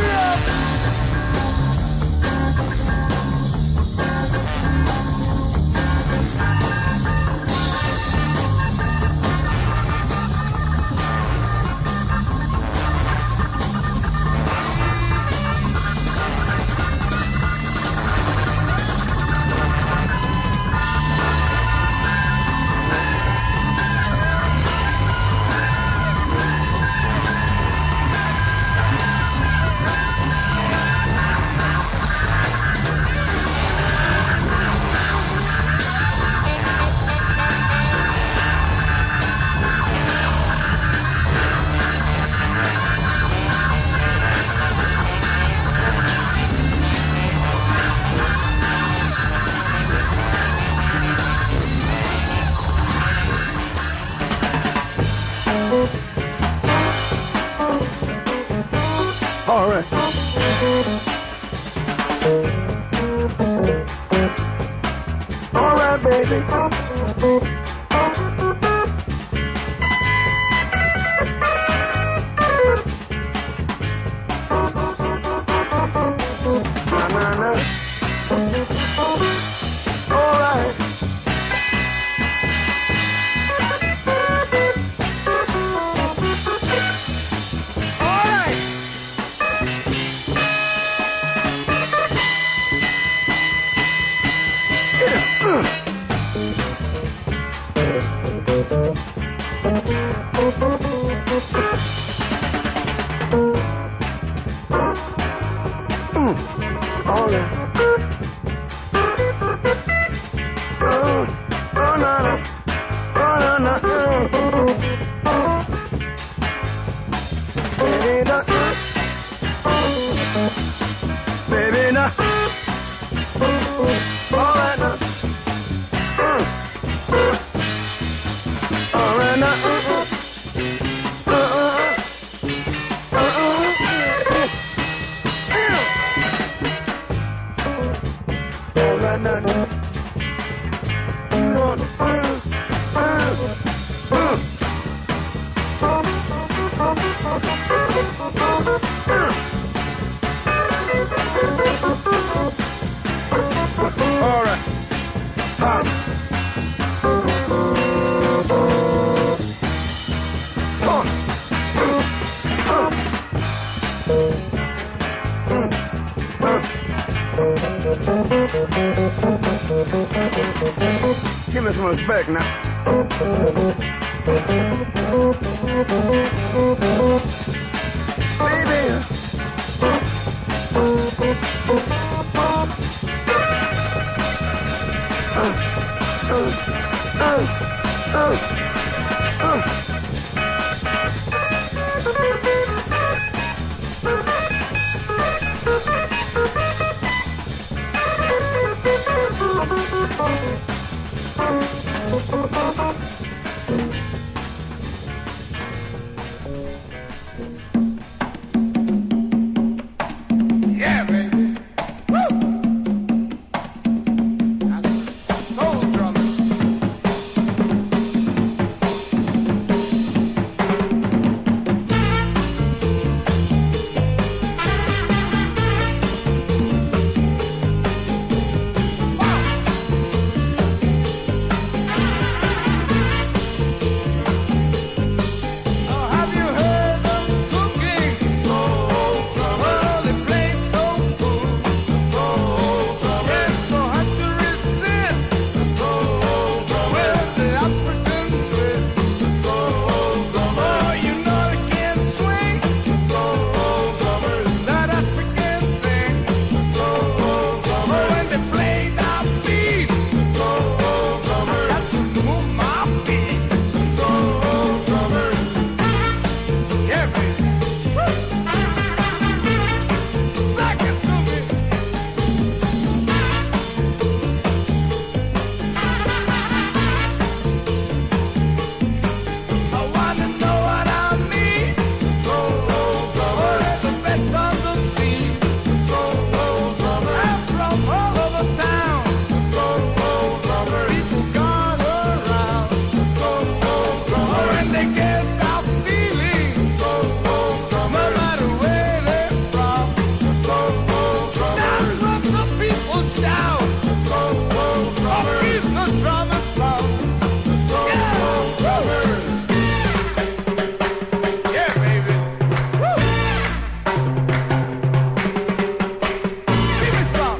All right. All right, baby. All right. Give me some respect now. Baby. Yeah, baby. Woo! That's soul drumming. Oh, have you heard them cooking? Soul drummer, they play so cool. The soul drummer is so hard to resist. The soul drummer with the African twist. The soul drummer, you know they can swing. The soul drummer is that African thing. The soul drummer when they play that beat. The soul drummer got to move my feet. The soul drummer. Yeah, baby. Woo! Suck it to me. I wanna know what I need. Soul drummer is the best on the scene. Soul drummer I'm from all over town. Soul drummer people gather around. Soul drummer and they get that feeling. Soul drummer no matter where they're from. Soul drummer that's what the people shout. Soul drummer is the drummer sound. Soul drummer. Yeah, baby. Woo! Give me some.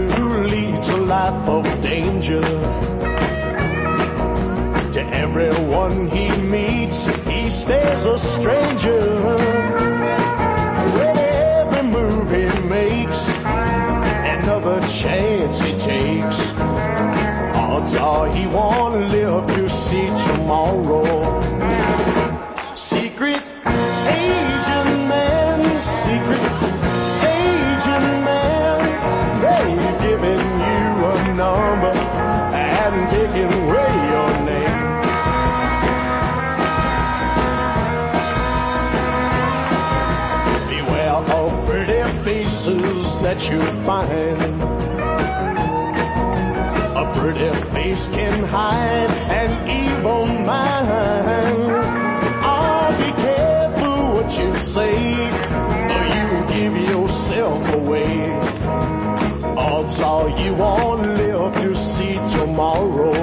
who leads a life of danger. To everyone he meets, he stays a stranger. With every move he makes, another chance he takes, odds are he won't live to see tomorrow. Secret agent man, secret agent man, they've given you a number and taken away your name. Beware of pretty faces that you find. A pretty face can hide an evil mind. Oh, be careful what you say, or you give yourself away. Odds are you won't live to see tomorrow.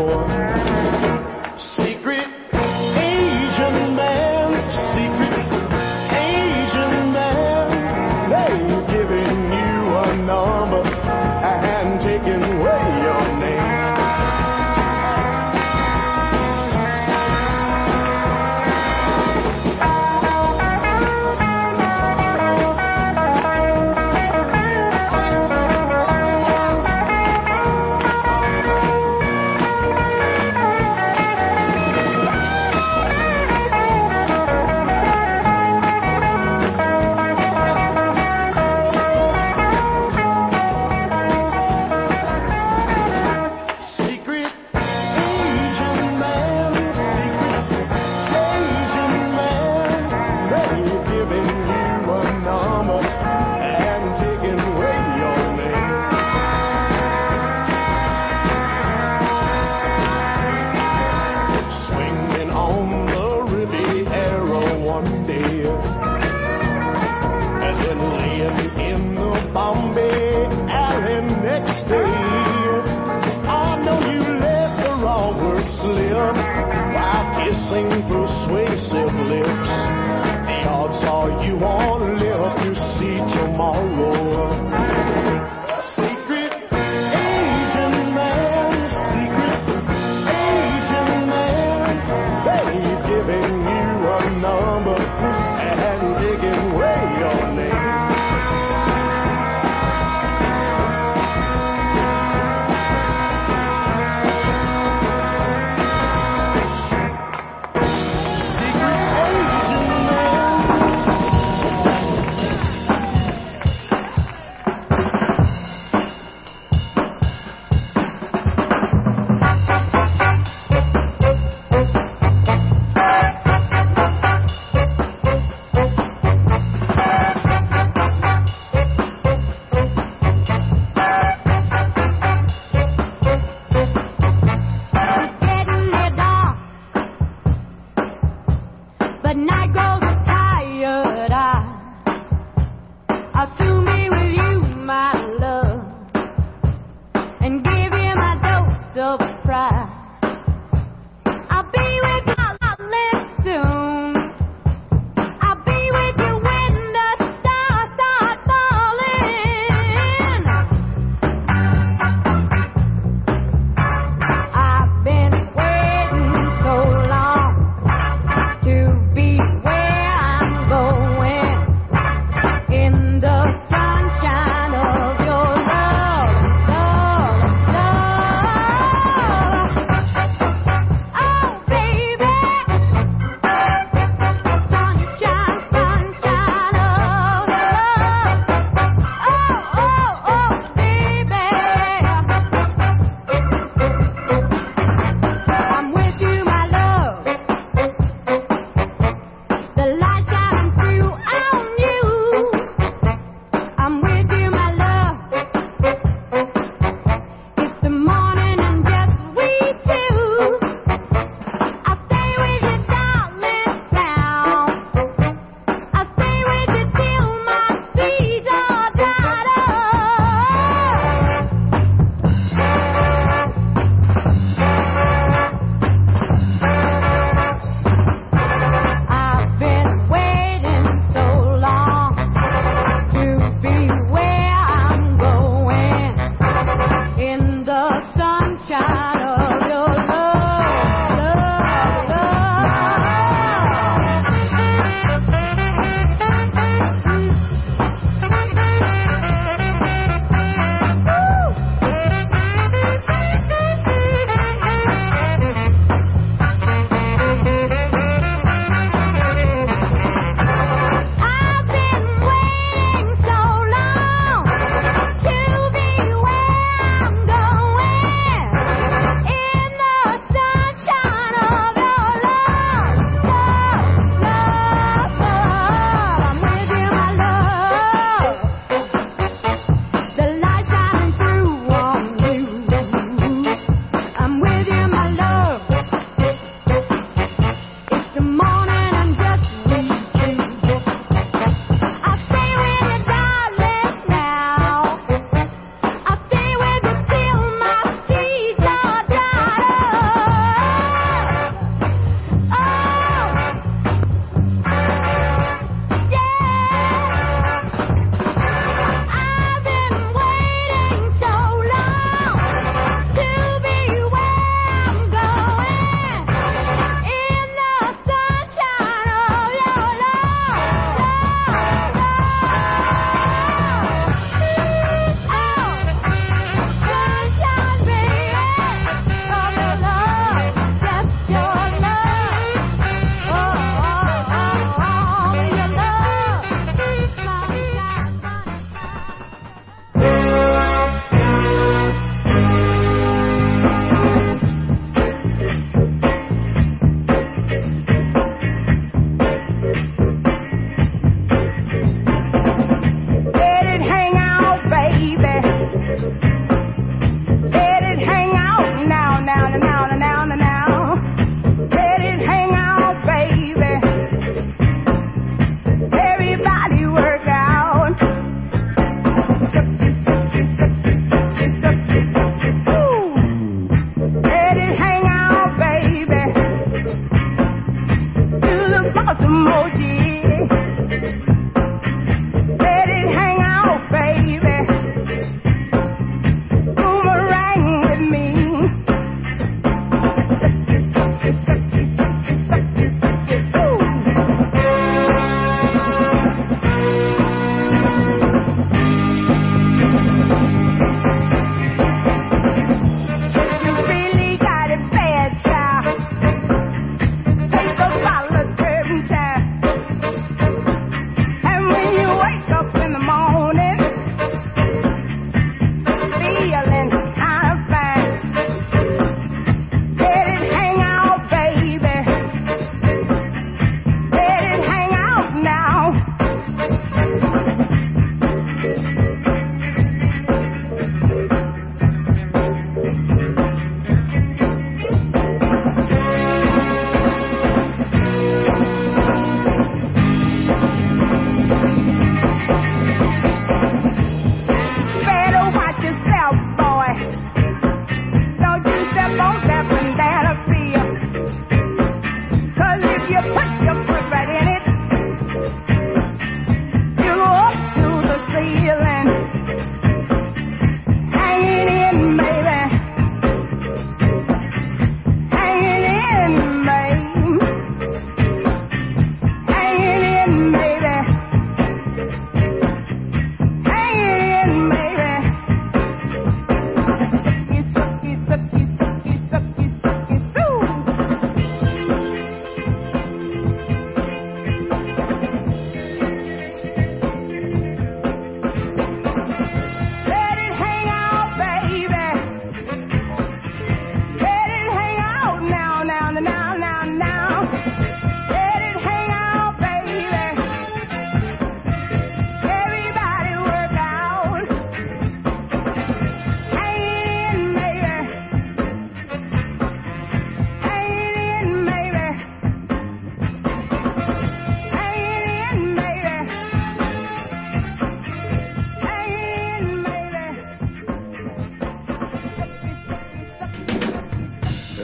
Secret Asian man, secret Asian man, they've given you a number and taken away your name. Persuasive lips, the odds are you won't live to see tomorrow. Secret Asian man, secret Asian man, they've given you a number and taken away your name.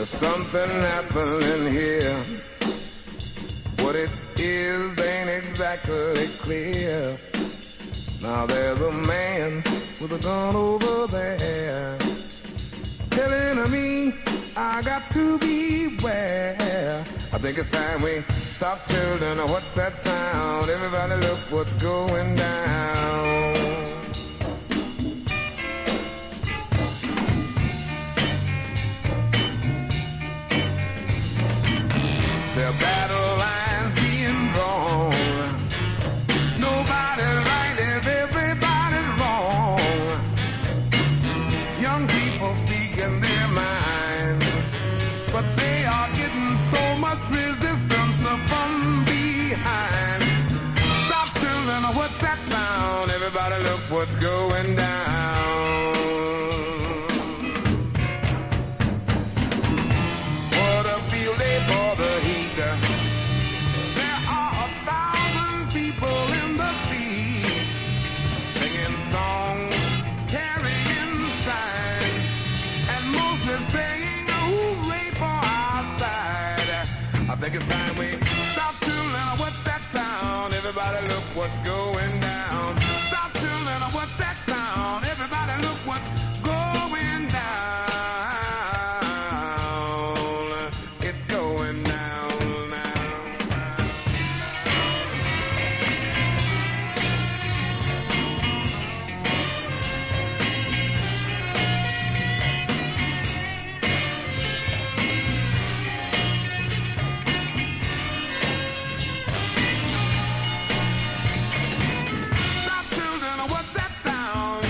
There's something happening here. What it is ain't exactly clear. Now there's a man with a gun over there telling me I got to beware. I think it's time we stop, children. What's that sound? Everybody look what's going down. There are battle lines being drawn. Nobody's right if everybody's wrong. Young people speaking their minds, but they are getting so much resistance from behind. Stop, children, what's that sound? Everybody look what's going down. What a field day for the heat. There are 1,000 people in the street singing songs, carrying signs, and mostly saying hooray for our side. I think it's time we stop, children. What's that sound? Everybody look what's going down. Stop, children. What's that sound? Everybody look what's going down. It's going down now. Stop, children, what's that sound?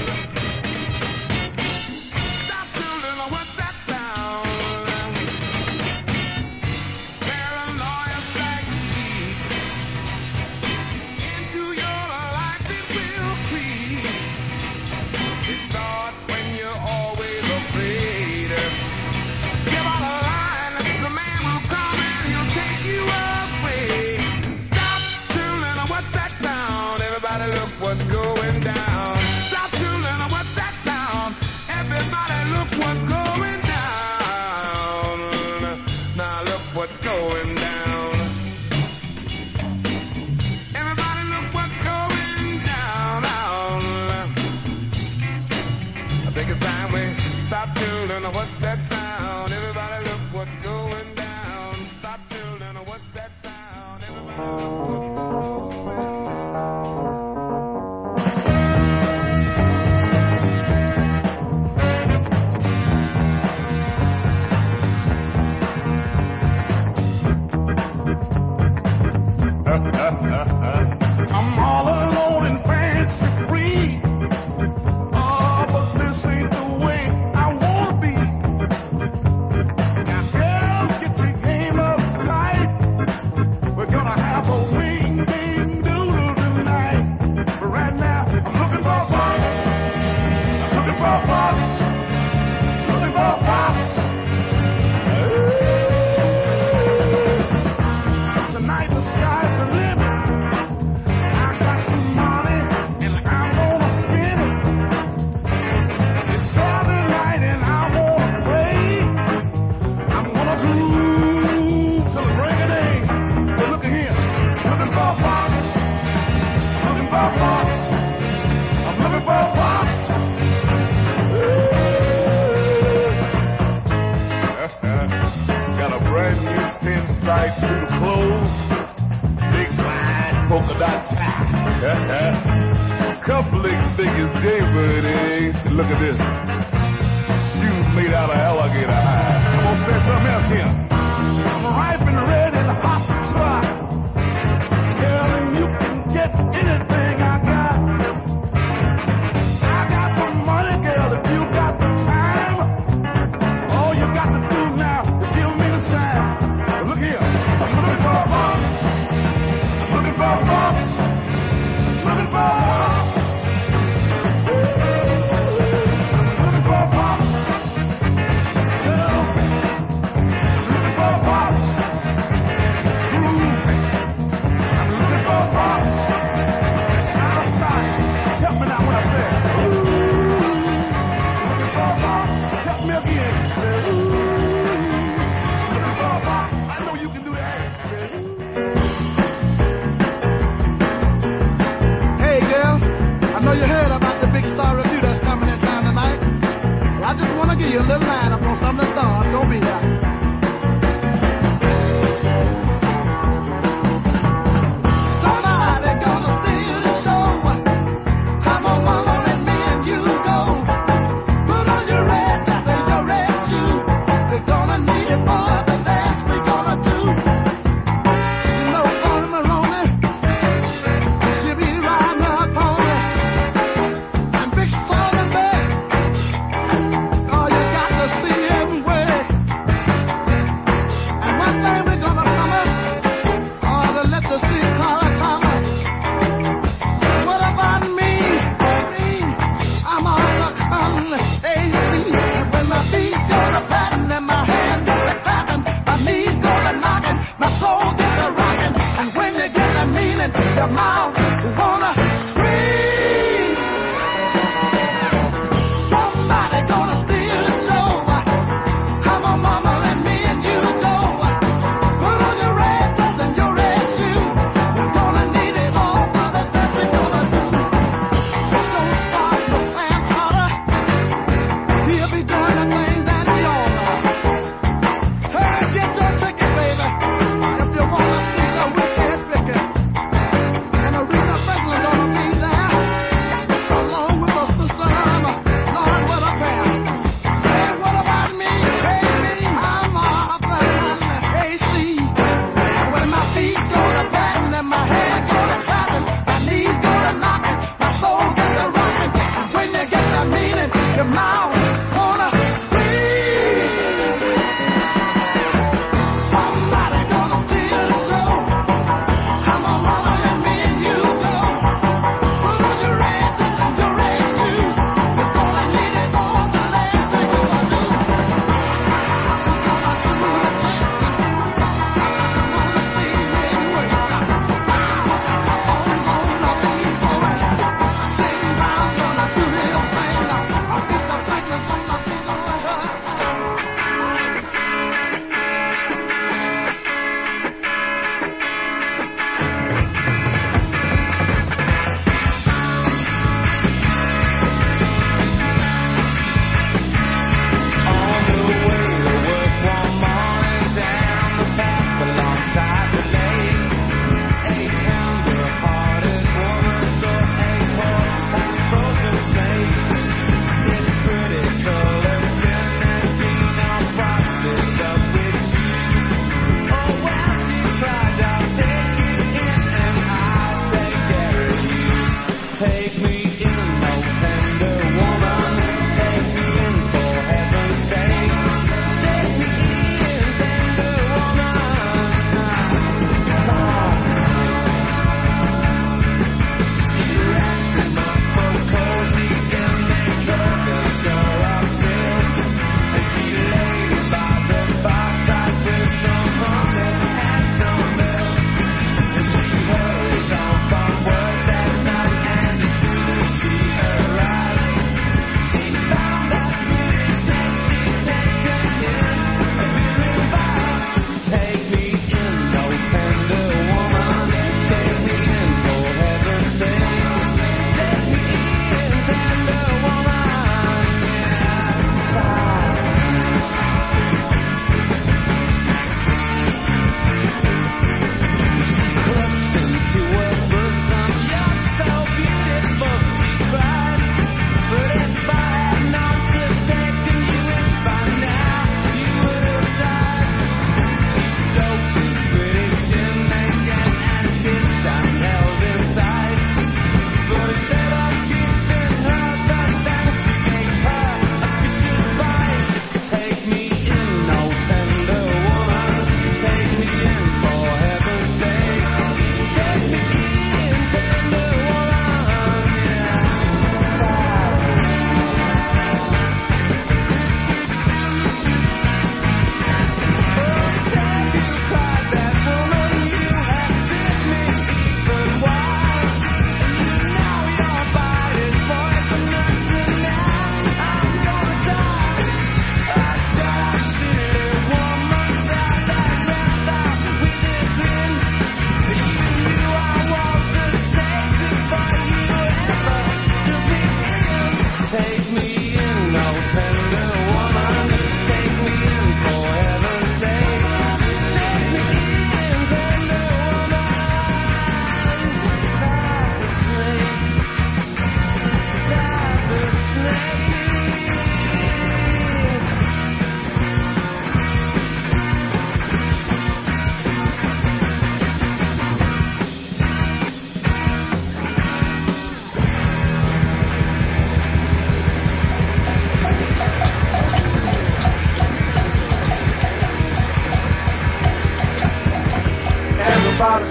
Stop, children, what's that sound? Paranoia strikes deep into your life, it will creep. It starts when you're always afraid. Step on the line, the man will come and he'll take you away. Stop, children, what's that sound? Everybody look what's going down. Stop, children, what's that sound? Everybody look what's going down. Now look what's going down. Everybody look what's going down. I think it's time we stop, children. What's that sound? Everybody look what's going down. Stop, children. What's that sound? Everybody look what's going down. I'm all alone and fancy free. Oh, but this ain't the way I wanna be. Now, girls, get your game up tight. We're gonna have a ring ding doodle tonight. But right now, I'm looking for a fox. I'm looking for a fox. Looking for a fox. Tonight the sky's the limit. I got some money and I'm gonna spend it. It's Saturday night and I wanna play. I'm gonna groove till the break of day. But look at here, looking for a fox. Looking for a fox. I'm looking for a fox. Got a brand new pinstripe suit of clothes. Big wide polka dot tie. Cufflinks big as J-Birdies. Look at this. Shoes made out of alligator hide. I'm gonna say something else here. I'm ripe and ready to hop the truck. Girl, and you can get anything I got. I got the money, girl, if you got the time. All you got to do now is give me the sign. But look here, I'm looking for a fox. I'm looking for a fox. Looking for a fox. Looking for a fox. Girl, give you a little line up on some of the stars. Don't be there. Somebody gonna steal the show. Come on, mama, let me and you go. Put on your red dress and your red shoe. They're gonna need it for the dance we gonna do. You know, Bonnie Maroney, she'll be riding her pony. And Big Salt and Bay, oh, you got to see him wait.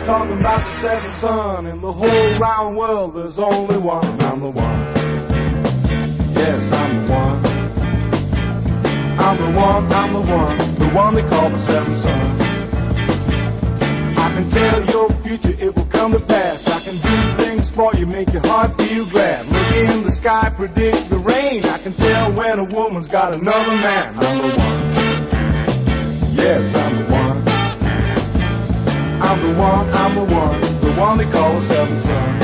talking about the seventh son. In the whole round world, there's only one. I'm the one. Yes, I'm the one. I'm the one, I'm the one they call the seventh son. I can tell your future, it will come to pass. I can do things for you, make your heart feel glad. Look in the sky, predict the rain. I can tell when a woman's got another man. I'm the one. Yes, I'm the one. I'm the one they call the seventh son.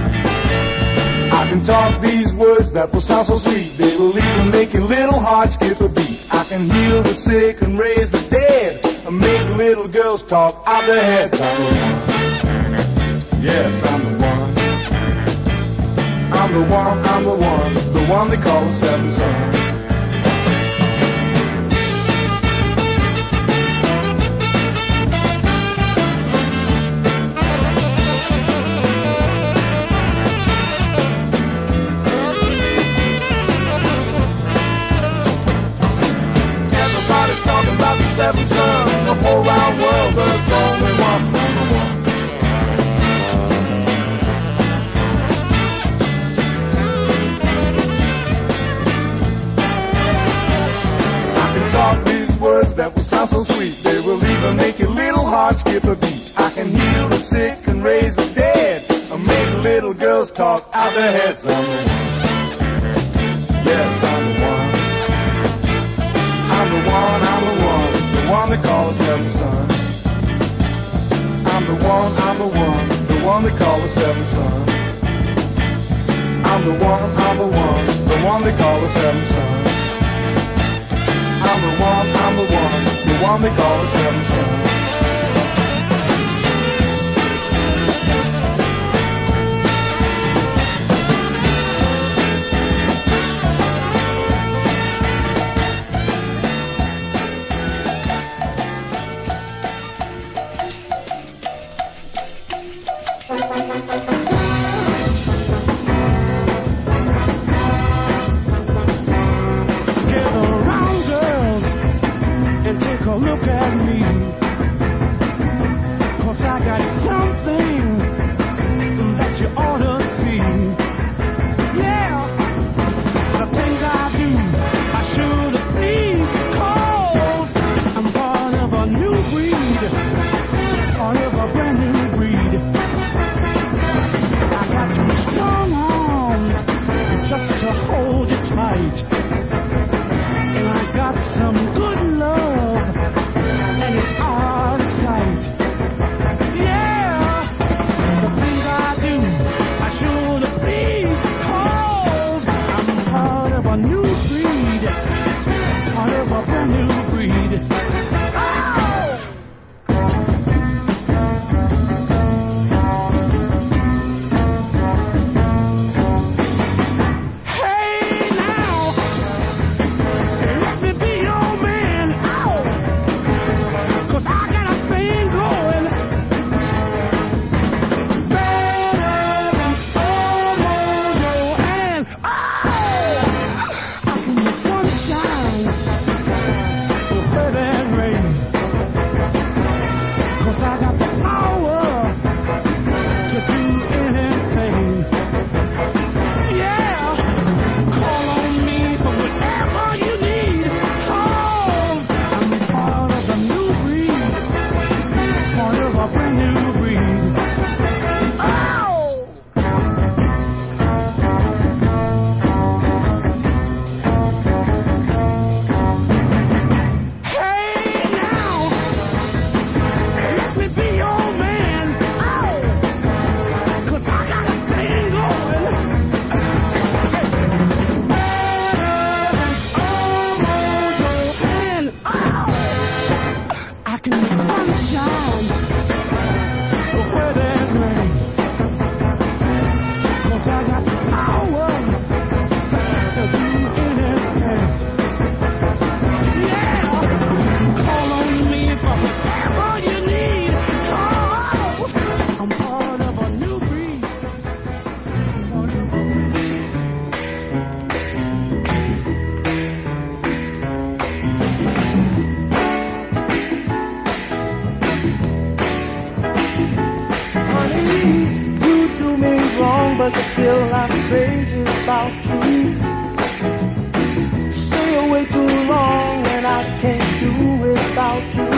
I can talk these words that will sound so sweet. They will even make your little heart skip a beat. I can heal the sick and raise the dead, and make little girls talk out their heads. I'm the one. Yes, I'm the one. I'm the one they call the seventh son. Seventh son, the whole round world, there's only one. I can talk these words that will sound so sweet. They will even make your little heart skip a beat. I can heal the sick and raise the dead, and make little girls talk out their heads. I'm the one. Yes, I'm the one. I'm the one, the one they call the seventh son. I'm the one they call the seventh son. I'm the one they call the seventh son. I'm the one they call the seventh son. Look at me, 'cause I got something that you ought to see. Yeah, the things I do, I should please, 'cause I'm part of a new breed, part of a brand new breed. I got two strong arms just to hold you tight, and I got some good love, and it's out of sight. Yeah, the things I do, I should have been, 'cause I'm part of a new breed, part of a brand new breed. Hey now, let me be your man. without you. Stay away too long and I can't do without you.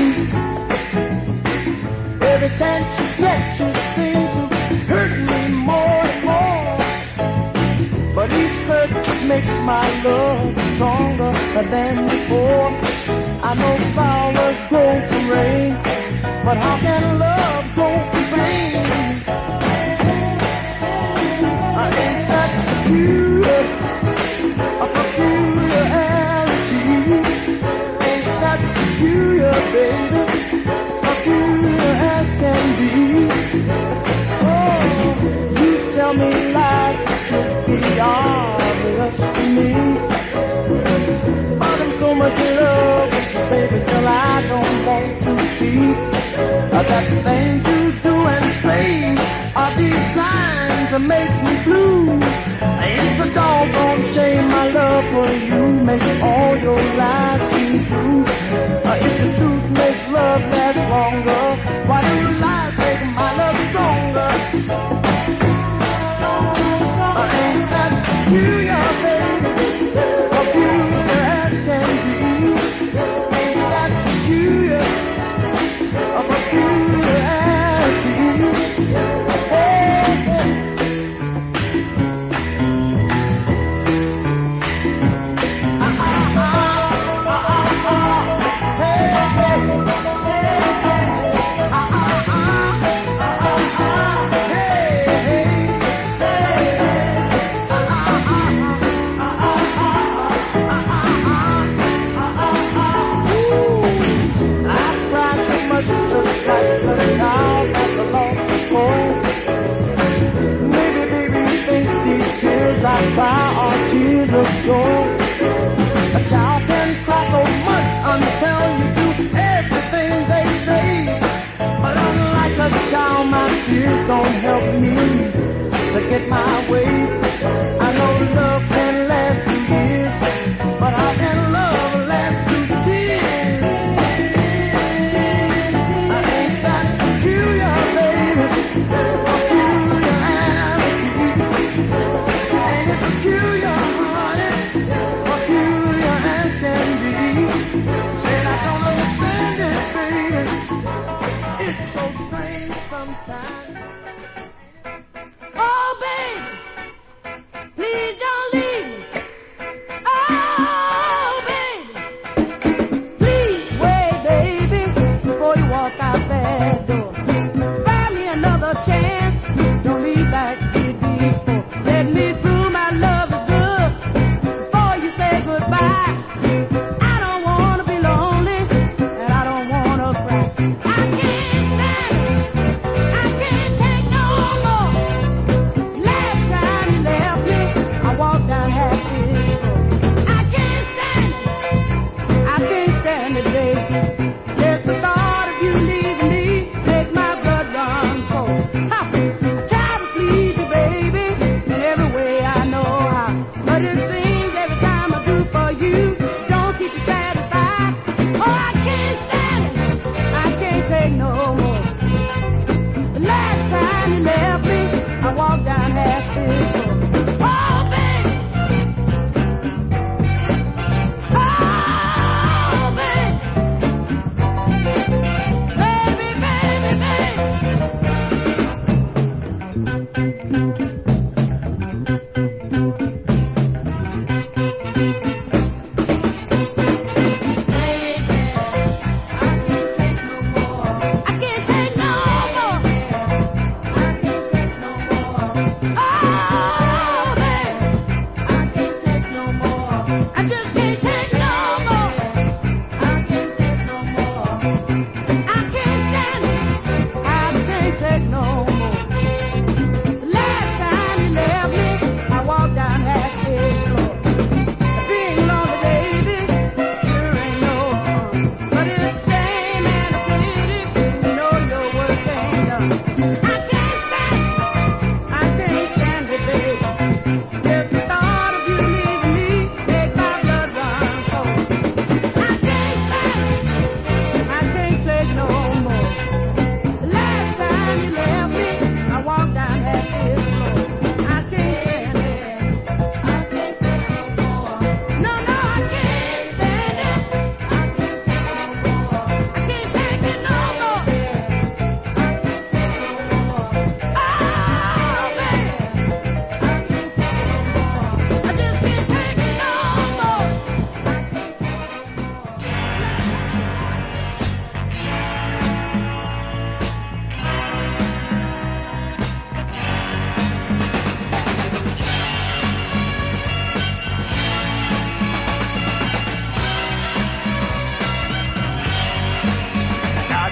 Every chance you get, you seem to hurt me more and more. But each hurt makes my love stronger than before. I know flowers grow from rain, but how can love grow from pain? Ain't that peculiar, a peculiarity? Ain't that peculiar, baby? Peculiar as can be. Oh, you tell me life should be obvious to me, but I'm so much in love with you, baby, till I don't want to see that things you do and say are designed to make me blue. It's a doggone shame my love for you makes all your lies seem true. If the truth makes love last longer, why do you lie, make my love stronger? Ain't that peculiar, baby? Peculiar as can be. Ain't that peculiar? Peculiar as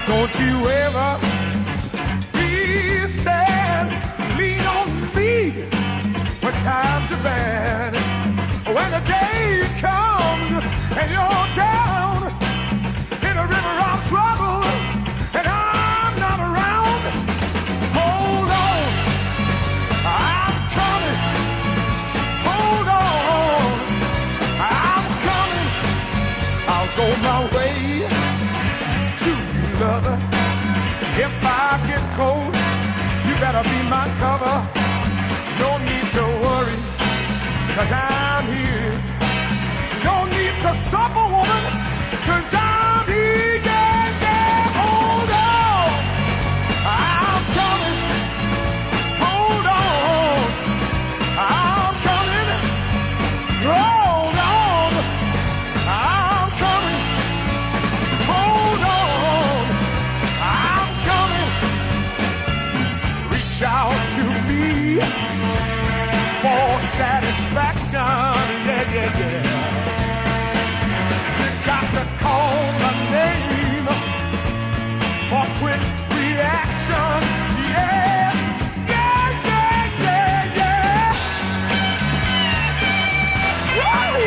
Don't you ever be sad. Lean on me when times are bad. When the day comes and you're down in a river of trouble and I'm not around, hold on, I'm coming. Hold on, I'm coming. I'll go my way to you, lover. If I get cold, you better be my cover. No need to worry, 'cause I'm here. No need to suffer, woman, 'cause I'm here. Yeah, yeah. Hold on, I'm coming. Hold on, I'm coming. Hold on, I'm coming. Hold on, I'm coming. Reach out to me for satisfaction. Yeah, yeah, yeah. You got to call my name for quick reaction. Yeah, yeah, yeah, yeah, yeah. Woo!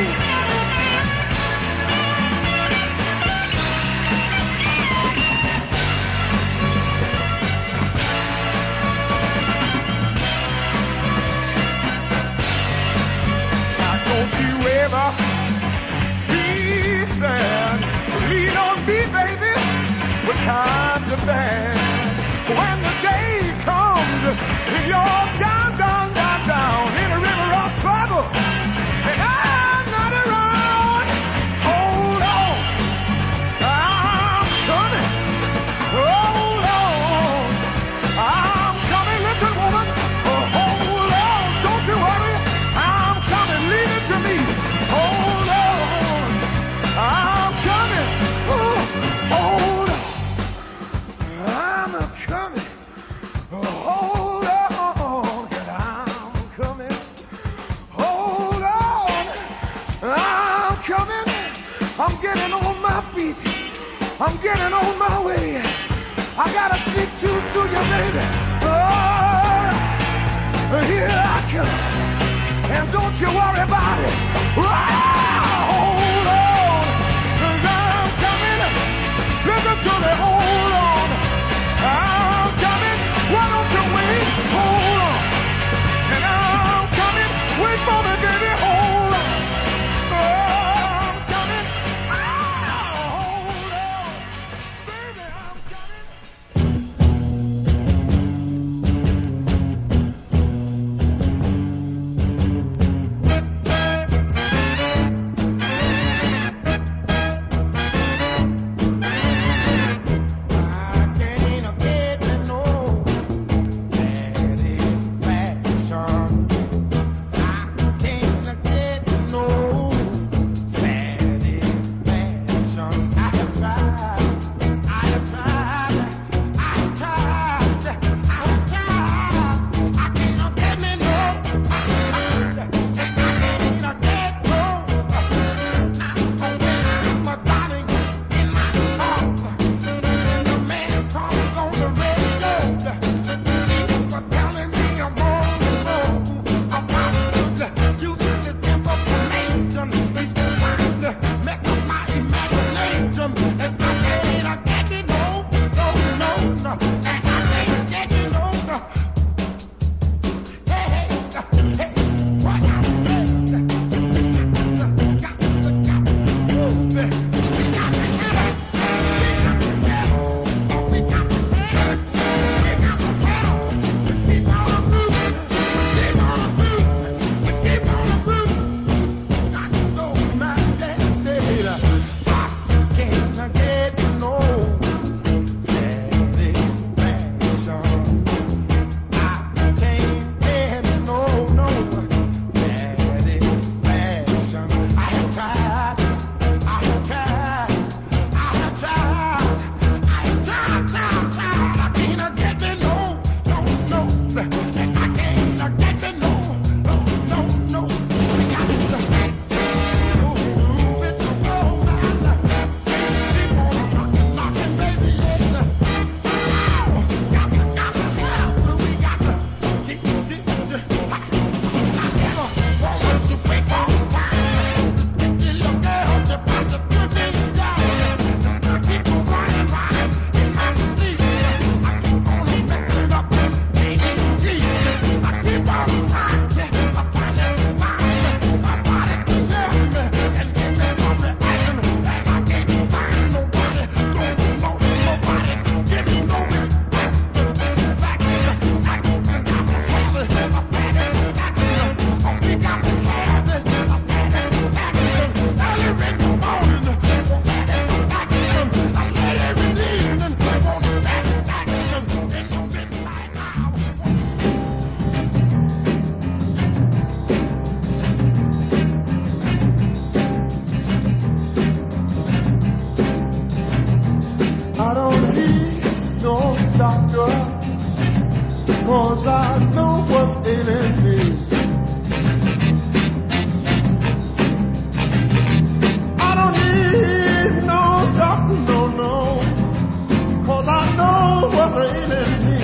Don't you ever be sad. Lean on me, baby, when times are bad. When the day comes, you're down, down, down, down in a river of trouble, and I'm not around. Hold on, I'm coming. Hold on, I'm coming. Listen, woman, hold on, don't you worry. I'm coming, leave it to me. Hold on, I'm coming. Hold on, I'm coming. Hold on, I'm coming. Hold on, I'm coming. I'm getting on my feet. I'm getting on my way. I got a sweet tooth through you, baby. Oh, here I come. And don't you worry about it. Hold on, 'cause I'm coming. Listen to me, hold on. I'm coming. Why don't you wait? Hold on. And I'm coming. Wait for me, baby. Hold on. I'm coming. Hold on. Baby, I'm coming. 'cause I know what's ailing me. I don't need no doctor, no, 'cause I know what's ailing me.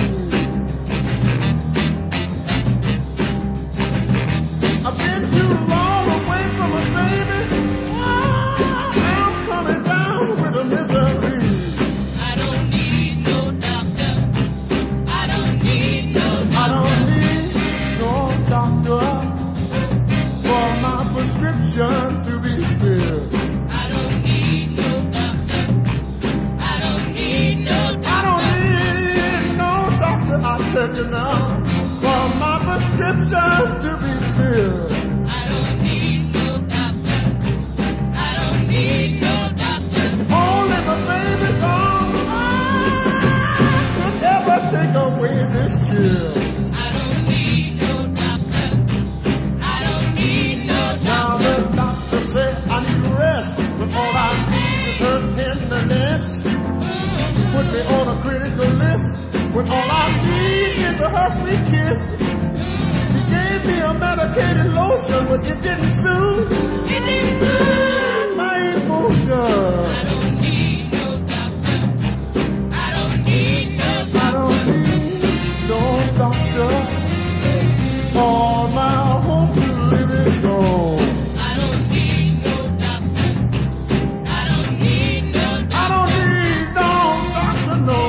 I've been too long away from a baby. I'm coming down with a misery. I don't need no doctor. I don't need no doctor. I don't need no doctor for my prescription to be filled. I don't need no doctor. I don't need no doctor. I don't need no doctor, I tell you now, for my prescription to be filled. I don't need no doctor. I don't need no doctor. Only my baby's arms could ever take away this chill. I don't need no doctor. I don't need no Now doctor. the doctor said I need rest, but all I need is her tenderness. Put me on a critical list, when all I need is her sweet kiss. He gave me a medicated lotion, but it didn't soothe. It didn't soothe my emotion. I don't need no doctor. I don't need no doctor. I don't need no doctor. All my hope to live is gone. I don't need no doctor. I don't need no doctor. I don't need no doctor, no.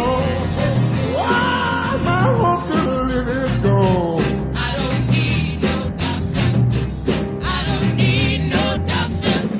Ah, my hope to live is gone. I don't need no doctor. I don't need no doctor.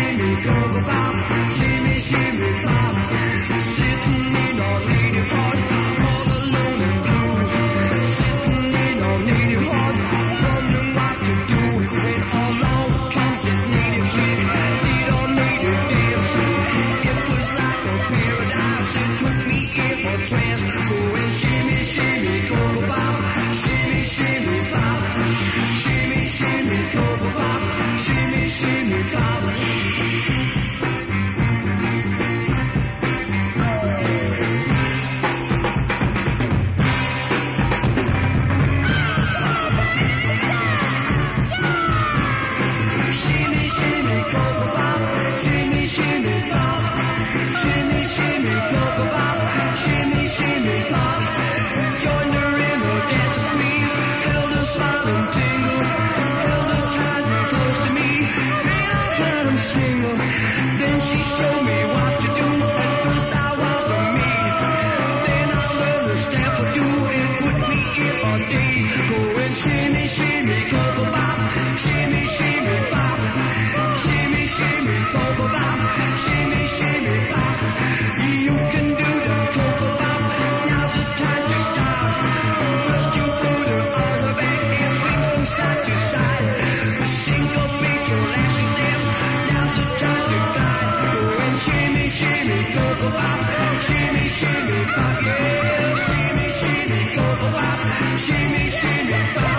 shimmy, cocoa pop, shimmy, shimmy, pop. Sitting in a native heart, all alone and blue. Sitting in a native heart, wondering what to do when along comes this native chick. Lead on native dance. It was like a paradise. It put me in a trance. Go and shimmy, shimmy, cocoa pop, shimmy, shimmy, pop. Shimmy, shimmy, cocoa pop, shimmy, shimmy, pop. Shimmy, shimmy, cocoa pop, shimmy, shimmy, pop. Shimmy, shimmy, cocoa pop, shimmy, shimmy, pop. Joined her in a dance squeeze, held her smile and tingle, held her tight and close to me. Made up that I'm single. Then she showed me what to do. At first I was amazed. Then I learned a step or two. It put me in a daze. Go and shimmy, shimmy, cocoa pop, shimmy, shimmy, pop. Shimmy, shimmy, cocoa pop, shimmy, shimmy, pop. You can do the cocoa pop. Now's the time to start. First you put her on the back and swing from side to side. Syncopate your lashes there. Now's the time to glide. Go and shimmy, shimmy, cocoa pop, shimmy, shimmy, pop. Yeah, shimmy, shimmy, cocoa pop, shimmy, shimmy, pop.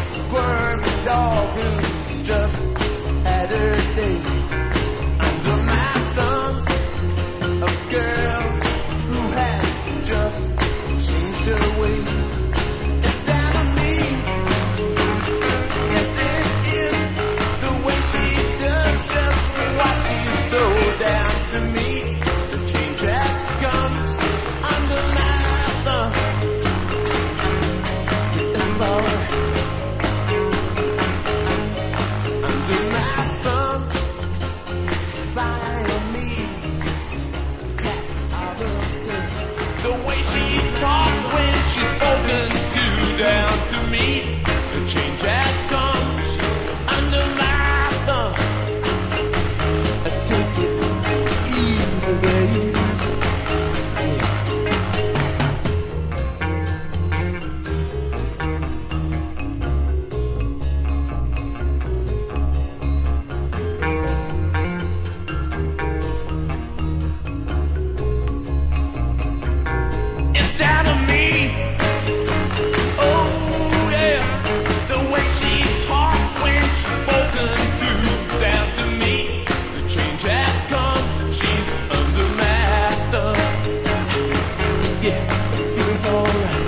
squirming dog who's just had her day. Under my thumb, a girl who has just changed her ways. It's down to me. Yes, it is the way she does just what she's told down to me. The change has come. She's under my thumb. See, it's alright. Under my thumb, Siamese cat of a day. The way she talks when she's spoken to down to me. The change has come. She's under my thumb. Take it easy, baby. It's down to me. Oh yeah, the way she talks when she's spoken to down to me. The change has come. She's under my thumb. Yeah, it feels alright.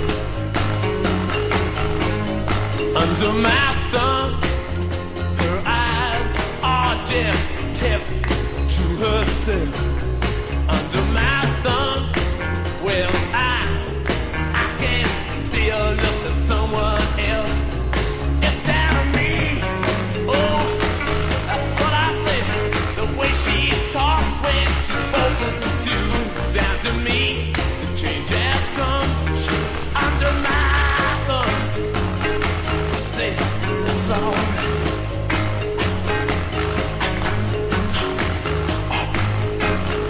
Under my thumb, her eyes are just kept to herself. Under my thumb, well I can't still look at someone else. It's down to me. Oh, that's what I say. The way she talks when she's spoken to down to me. The change has come. She's under my thumb. Say it's alright.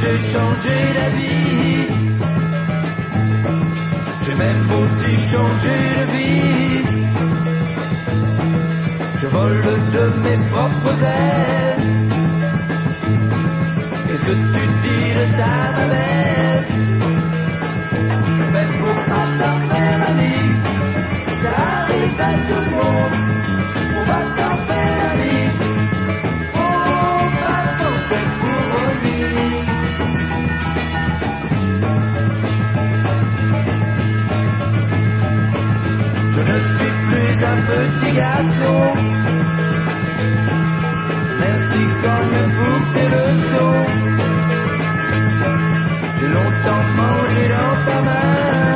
j'ai changé d'avis. J'ai même aussi changé de vie. Je vole de mes propres ailes. Qu'est-ce que tu dis de ça, ma belle? Mais faut pas t'en faire la vie. Ça arrive à tout le monde. Faut pas t'en faire la vie. Faut pas t'en faire pour lui. Je ne suis plus un petit garçon. Merci quand même pour tes leçons. J'ai longtemps mangé dans ta main.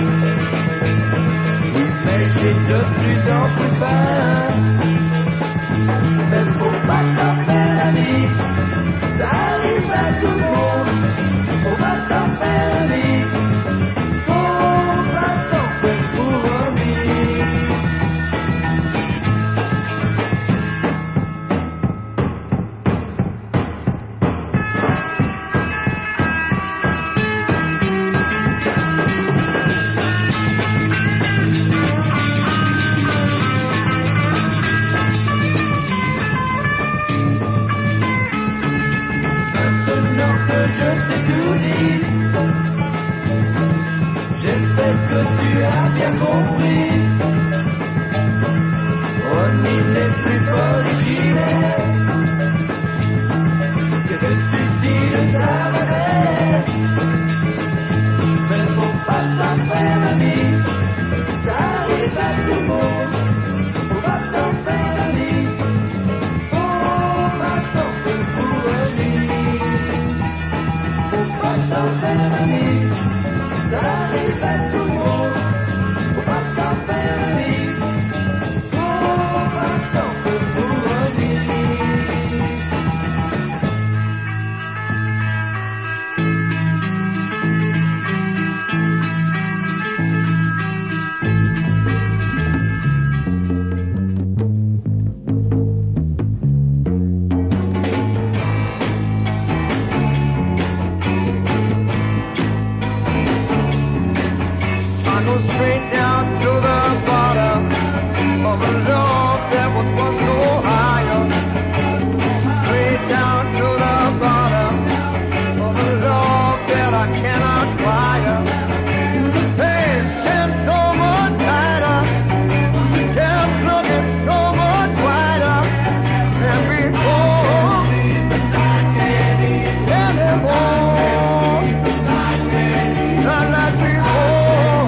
Oui, mais j'ai de plus en plus faim. Mais faut pas t'en faire la vie. Ça arrive à tout le monde. Faut pas t'en faire la vie. Faut pas t'en faire pour lui. Je t'ai tout dit. J'espère que tu as bien compris. Ronnie n'est plus polichinelle. Qu'est-ce que tu dis de ça, ma belle? Mais faut pas t'en faire la vie. Ça arrive à tout le monde. Faut pas t'en faire la vie. Faut pas t'en faire pour lui. T'en faire la vie, ça arrive à tout le monde. Faut pas t'en faire la vie, faut pas t'en faire pour lui. Straight down to the bottom of a love that was once so high. Straight down to the bottom of a love that I cannot quiet. The pain's getting so much tighter, it's looking so much brighter than before. Anymore, not like before.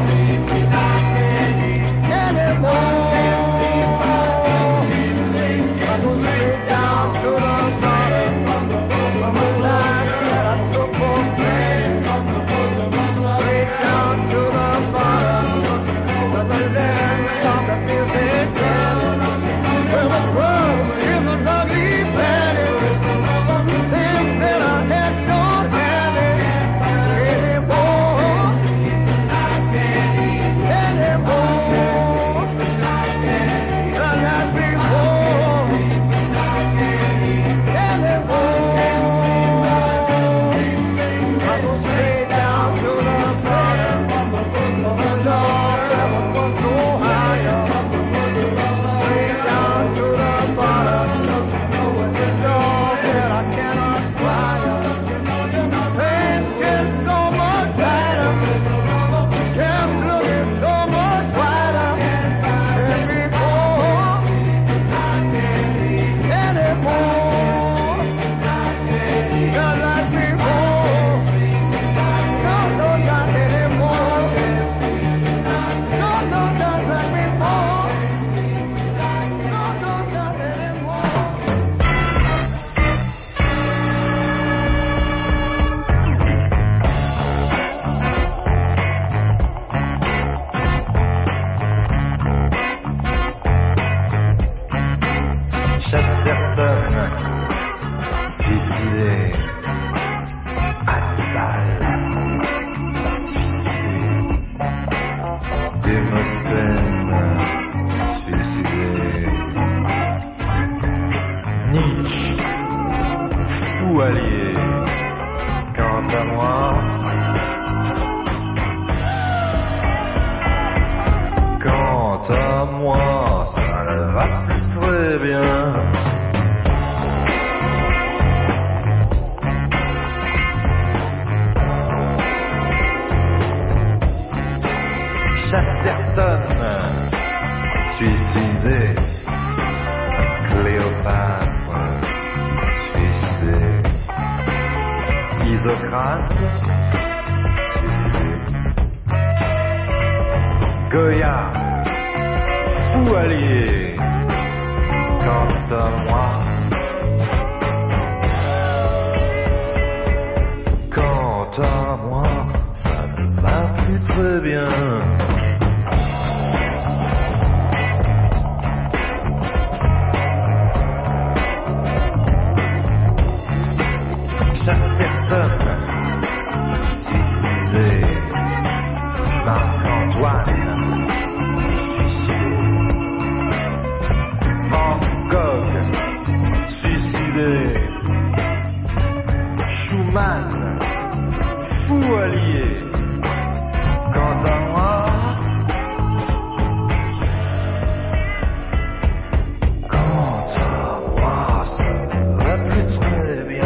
bien. Chatterton, suicidé. Cléopâtre, suicidé. Isocrate, suicidé. Goya, fou allié. Quant à moi, ça ne va plus très bien. Chaque personne suicidé, Marc-Antoine suicidé, Van Gogh suicidé, Schumann fou allié. Quant à moi, ça ne va plus très bien.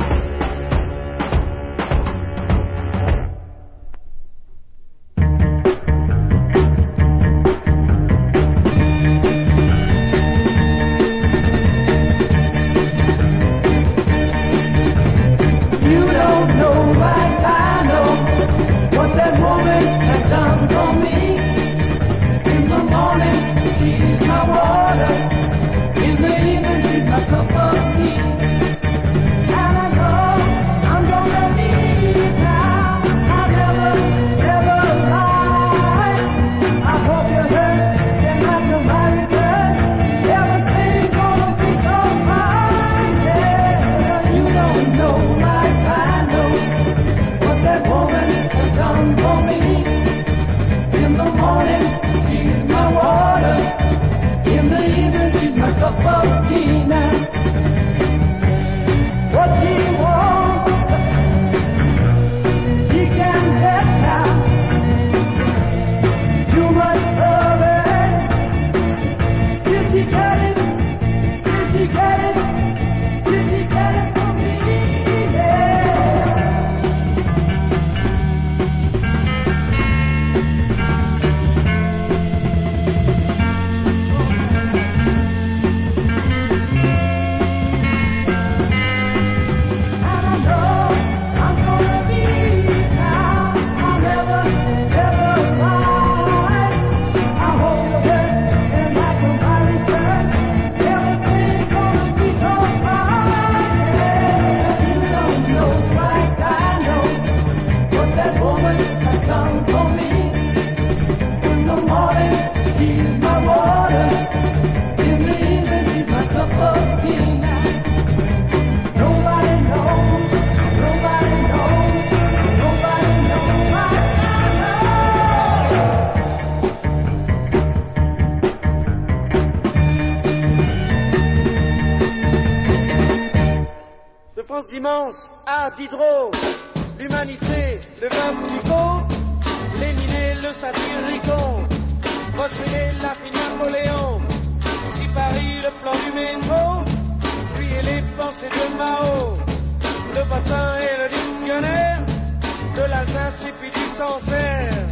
Dimanche, art Diderot, l'humanité, le veuve Hugo, Lénine et le satyricon, Bossuet et la fine Napoléon, ici Paris, le plan du métro, puis et les pensées de Mao, le bottin et le dictionnaire, de l'Alsace et puis du Sancerre.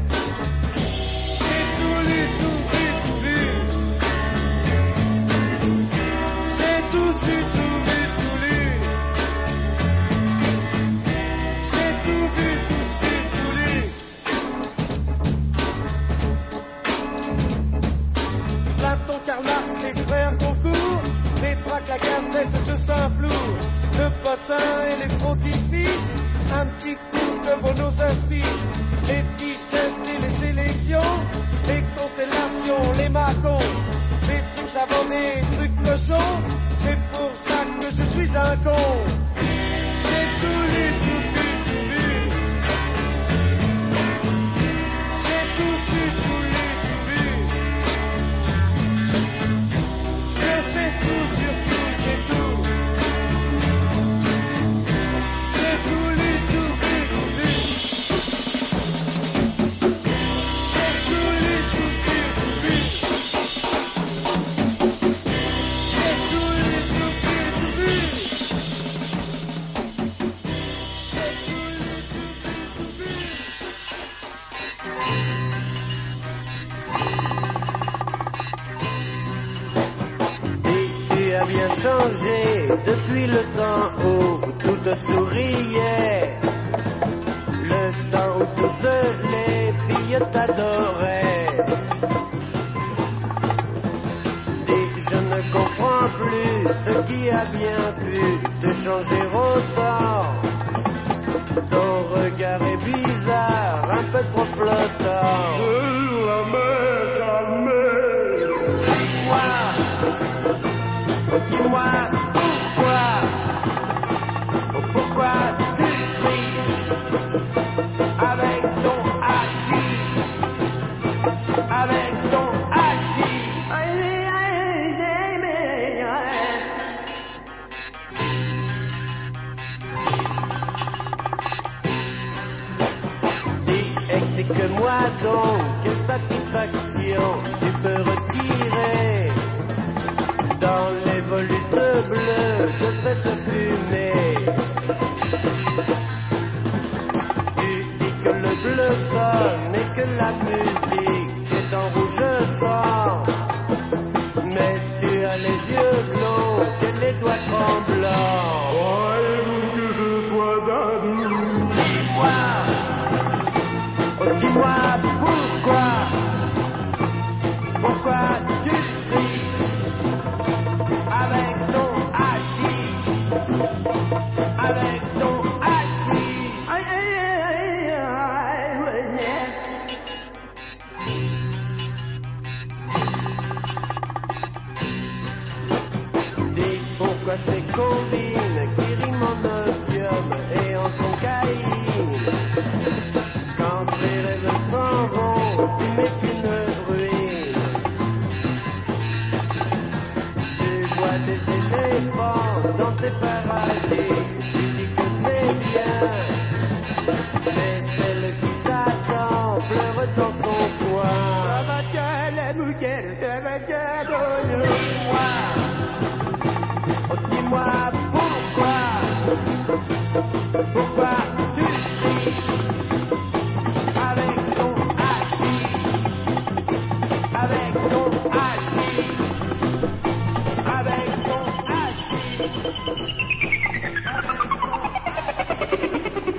J'ai tout lu, tout vu, tout vu, j'ai tout su, tout vu, tout lu. Tout vu, tout su, tout lu. Platon, Karl Marx, les frères Goncourt, Pétrarque, la Gazette de Saint-Flour, le bottin et les frontispices, un petit coup de Bono Inspice, les digestes et les sélections, les constellations, les macons, les trucs savants, les trucs cochons, c'est pour ça que je suis un con. J'ai tout lu, tout vu. Tout su, tout lu, tout vu. Je sais tout sur tout, j'ai tout. J'ai tout lu, tout vu, tout vu. J'ai tout lu, tout vu, tout vu. J'ai bien changé depuis le temps où tout te souriait, le temps où toutes les filles t'adoraient. Et je ne comprends plus ce qui a bien pu te changer autant. Ton regard est bizarre, un peu trop flottant. Sur la mer calmée. Dis-moi pourquoi tu triches avec ton hachis, avec ton hachis. Dis, explique-moi donc quelle satisfaction tu peux retirer dans les volutes bleues de cette fumée. Tu dis que le bleu sonne et que la musique est en rouge sang, mais tu as les yeux blonds et les doigts tremblants. Croyez-vous que je sois un doux? Dis-moi pourquoi tu triches avec ton hachis, avec ton hachis. Dis pourquoi ces combines qui riment en opium et en cocaïne, quand tes rêves s'en vont, tu n'es qu'une ruine. Tu vois des éléphants dans tes paradis, tu dis que c'est bien, mais celle qui t'attend pleure dans son coin. Dis-moi pourquoi tu triches avec ton hachis, avec ton hachis, avec ton hachis.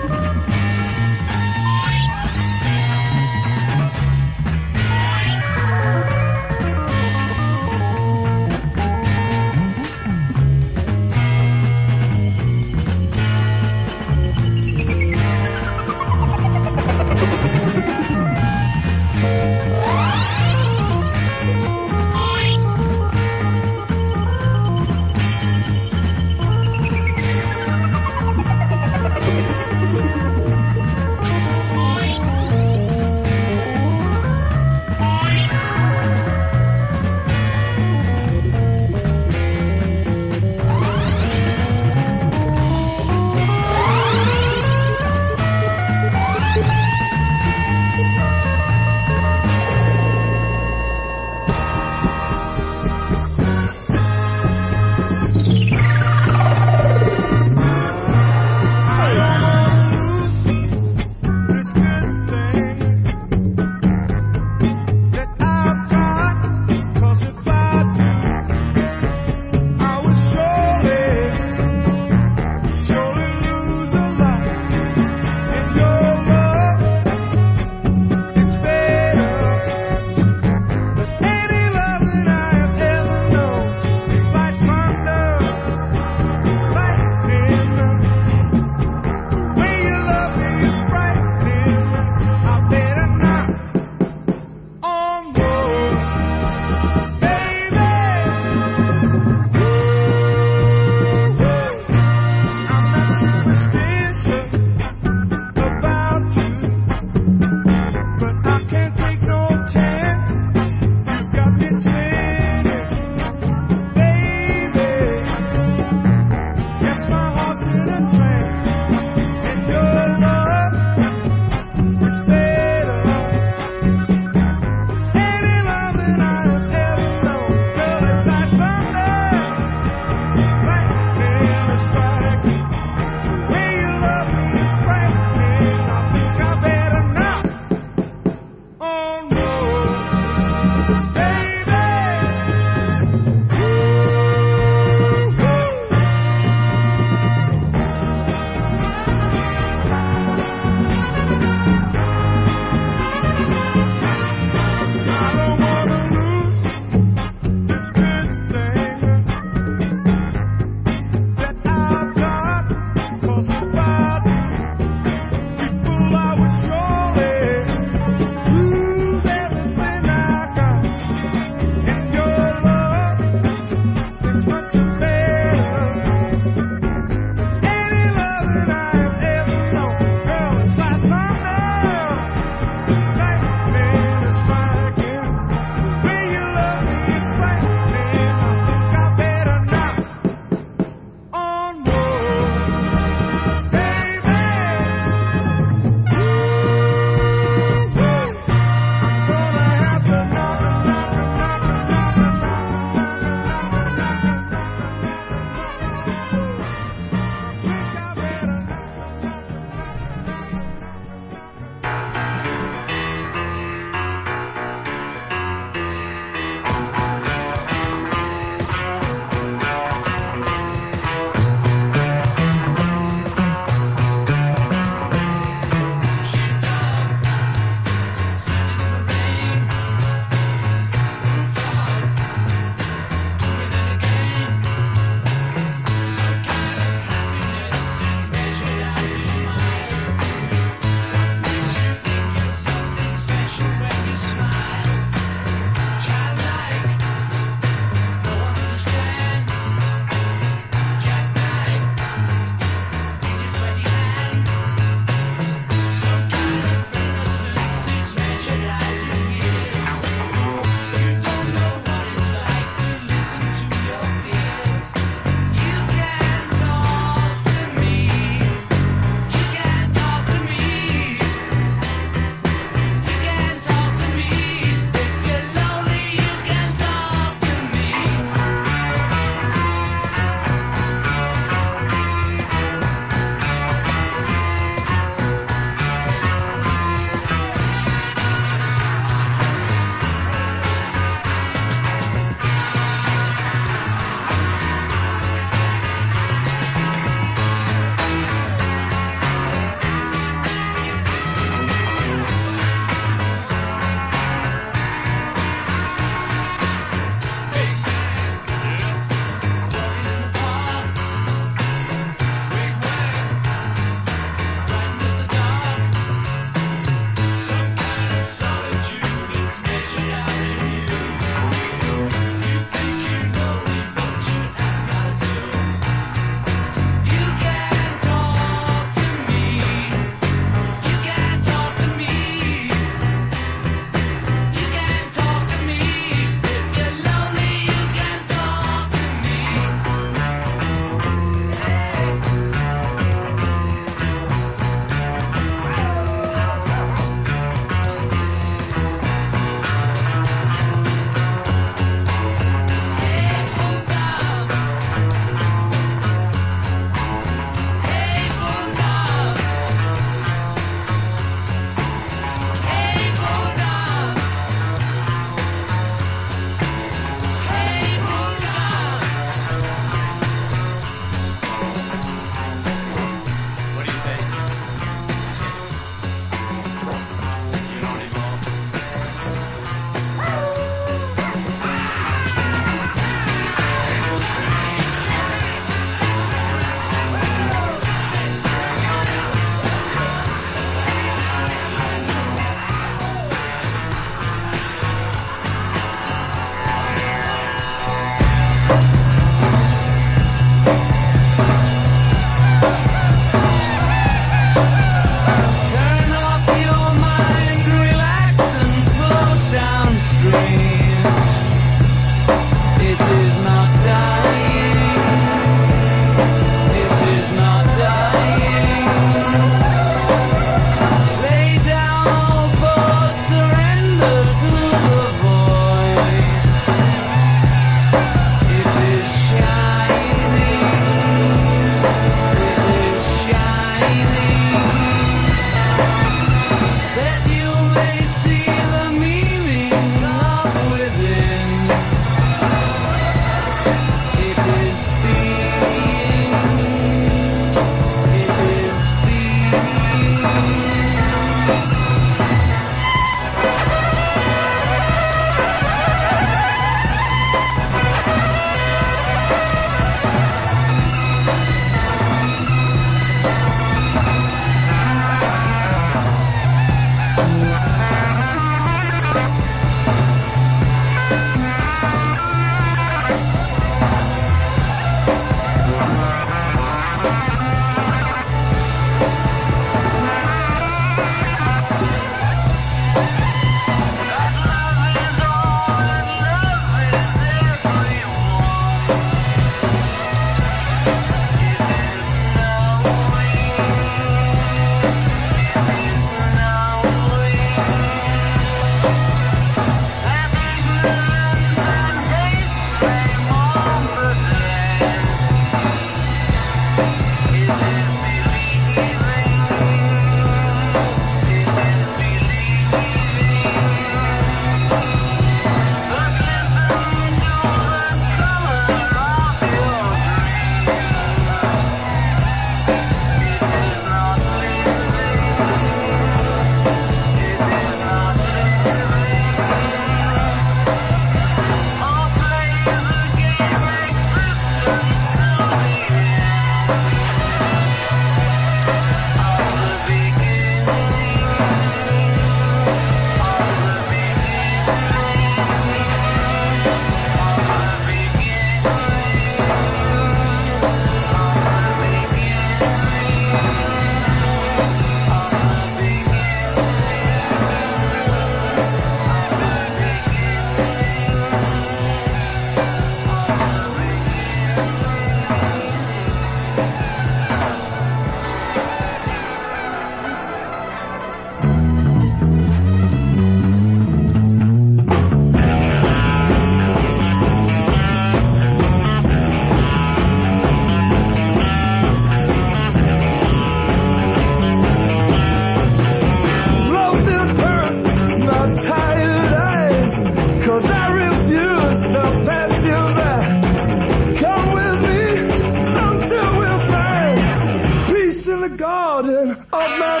garden of my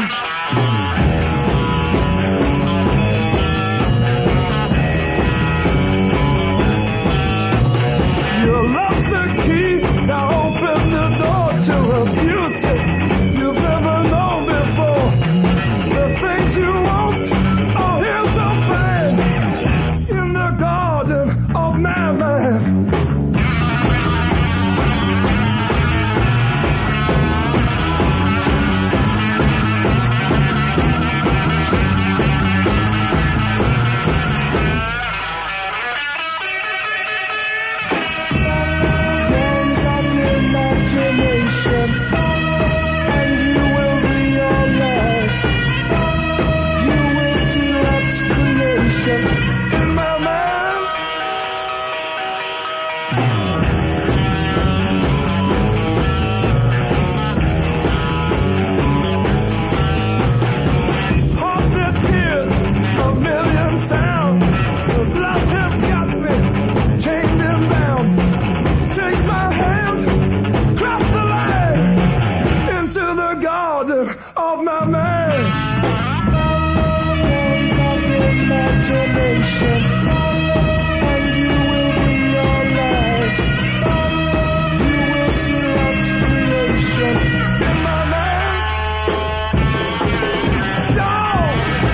mind. Your love's the key, now open the door to a beauty you've never known before. The things you want are here to find in the garden of my mind. And you will realize, you will see love's creation in my mind. Heartbeat hears a million sounds, 'cause love has got me chained and bound. Take my hand, cross the line into the garden of my mind. Words of imagination, and you will realize, you will see love's creation in my mind. Stone.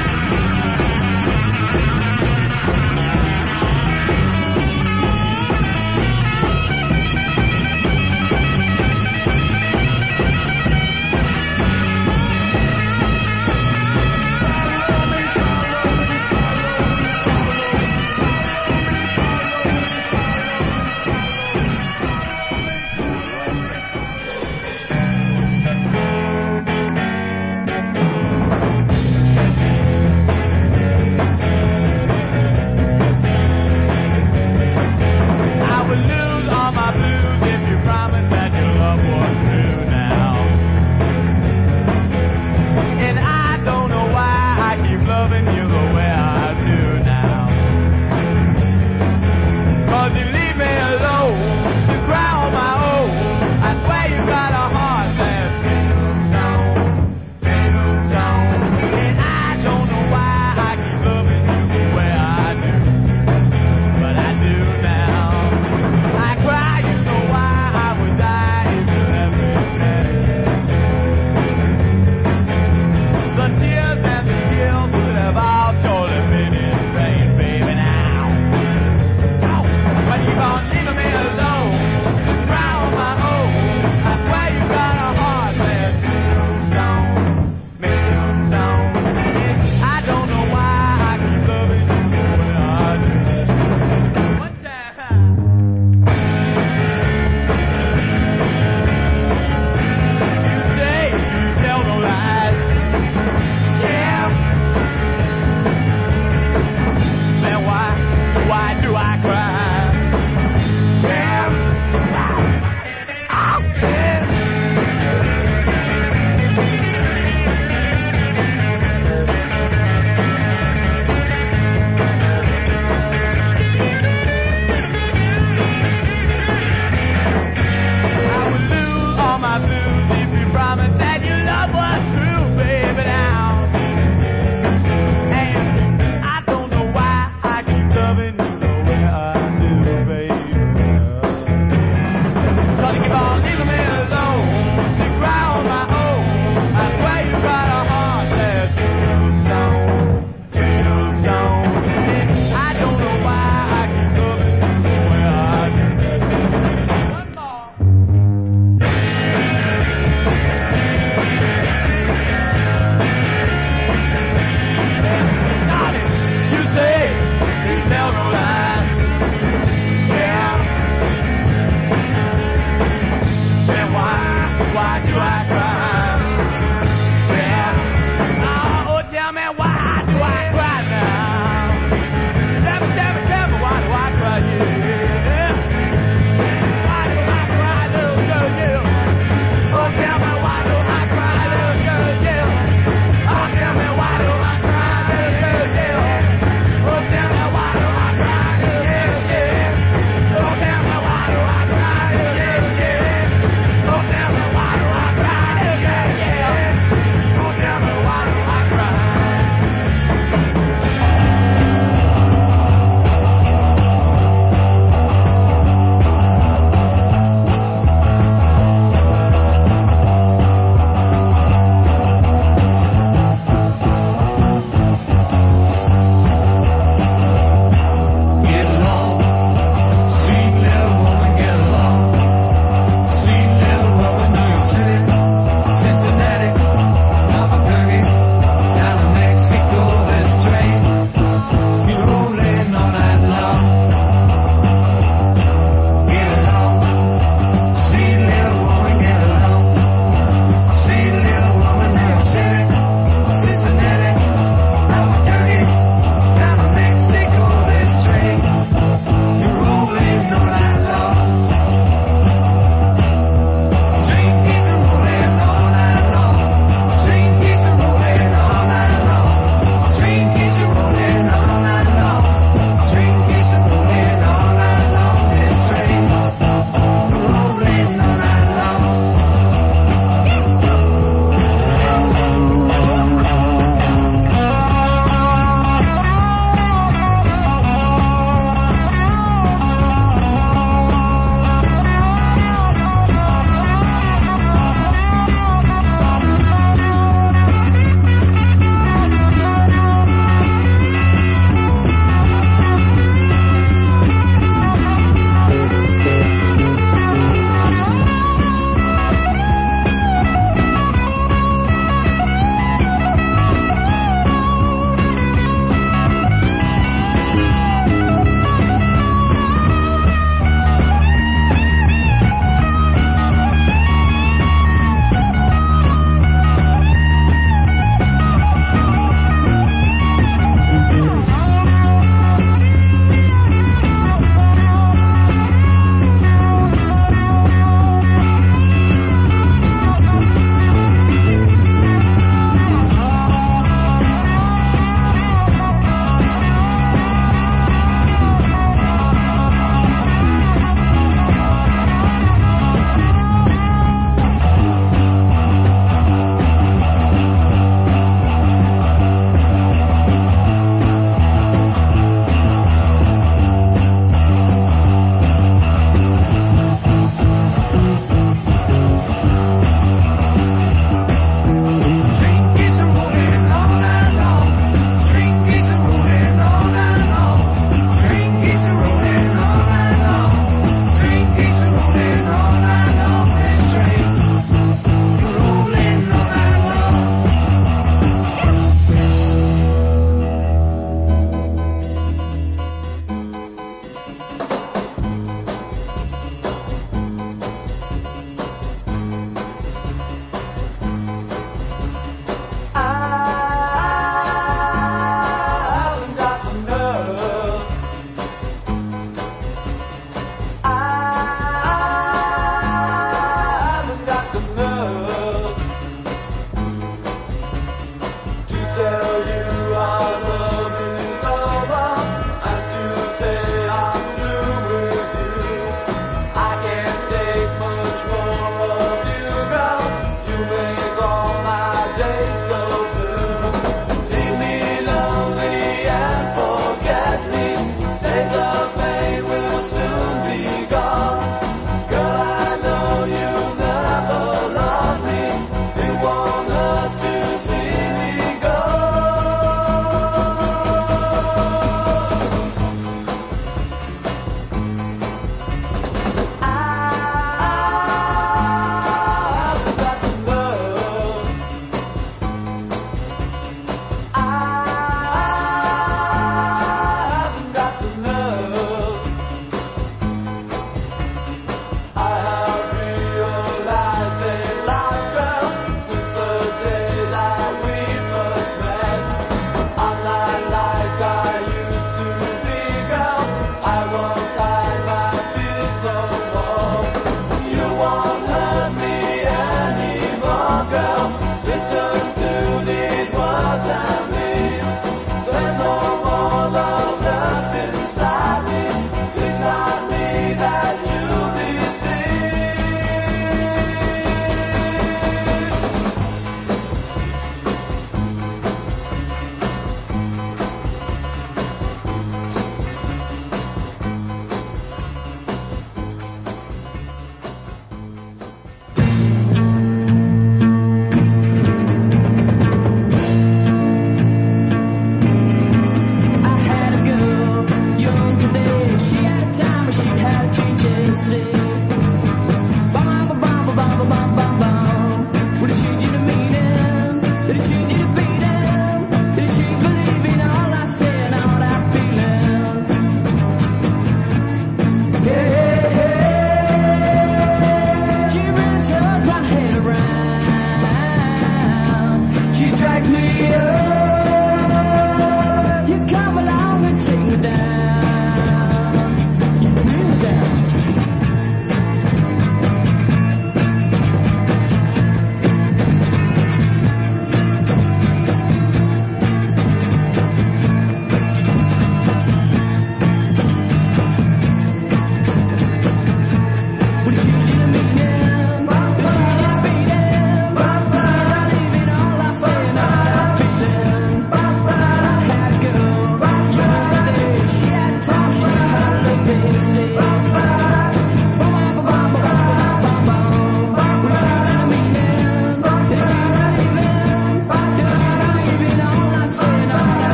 I would lose all my blues if you promised that your love was true now. And I don't know why I keep loving you the way I do now. 'Cause you leave me alone, you cry on my own. I swear you got a heart that's made of stone, made of stone. And I don't know why I keep loving you the way I do, but I do now. I cry, you know why I would die if you left me dead. The tears and the guilt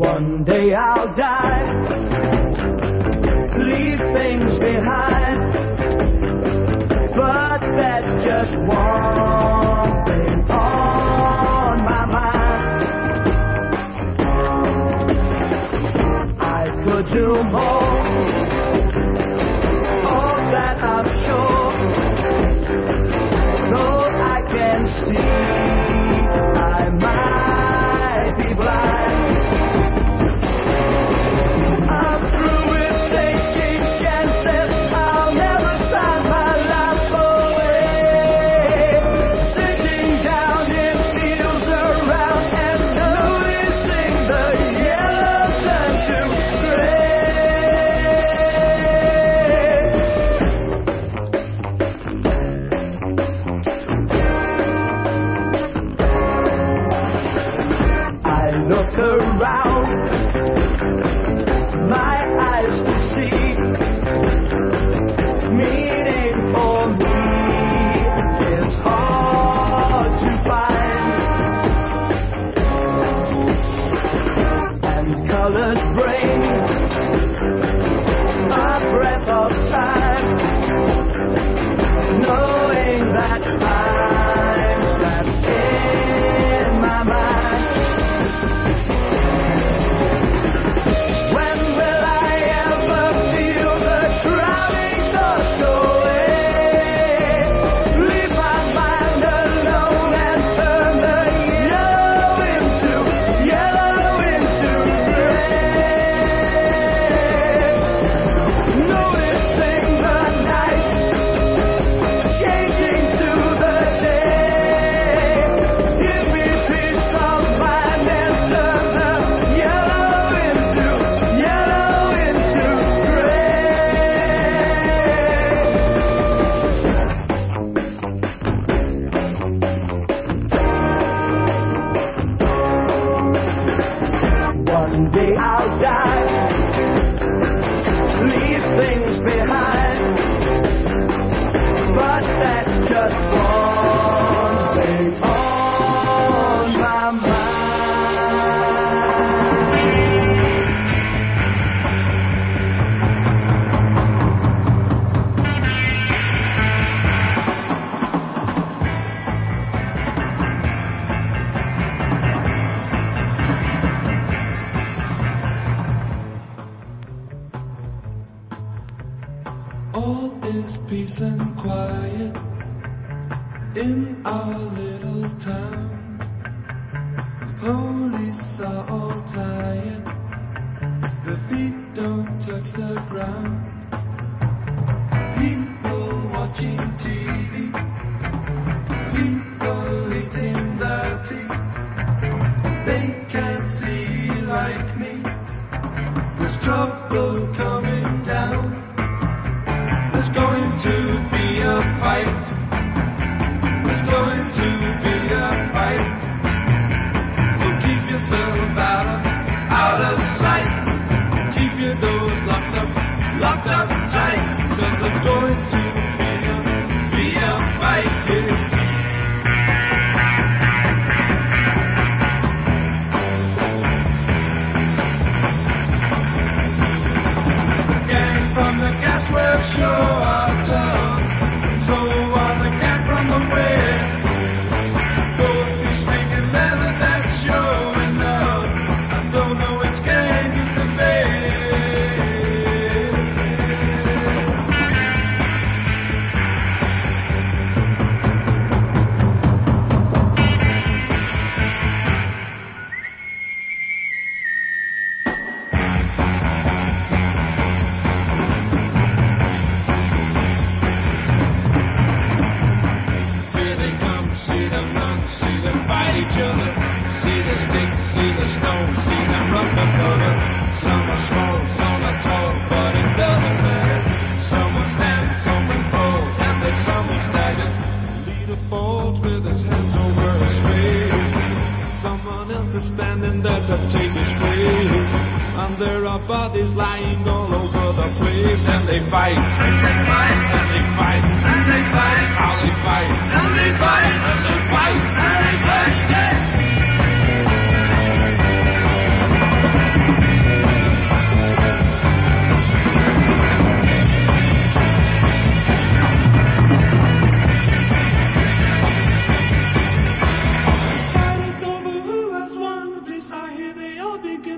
One day I'll die, leave things behind, but that's just one thing on my mind. I could do more, of that I'm sure, though I can see I might be blind.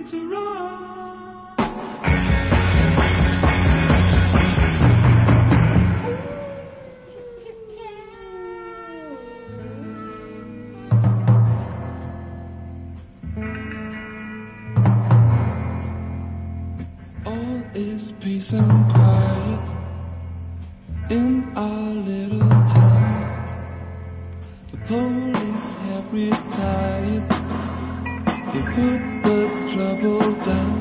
to run. All is peace and quiet in our little town. The police have retired. They put the trouble down.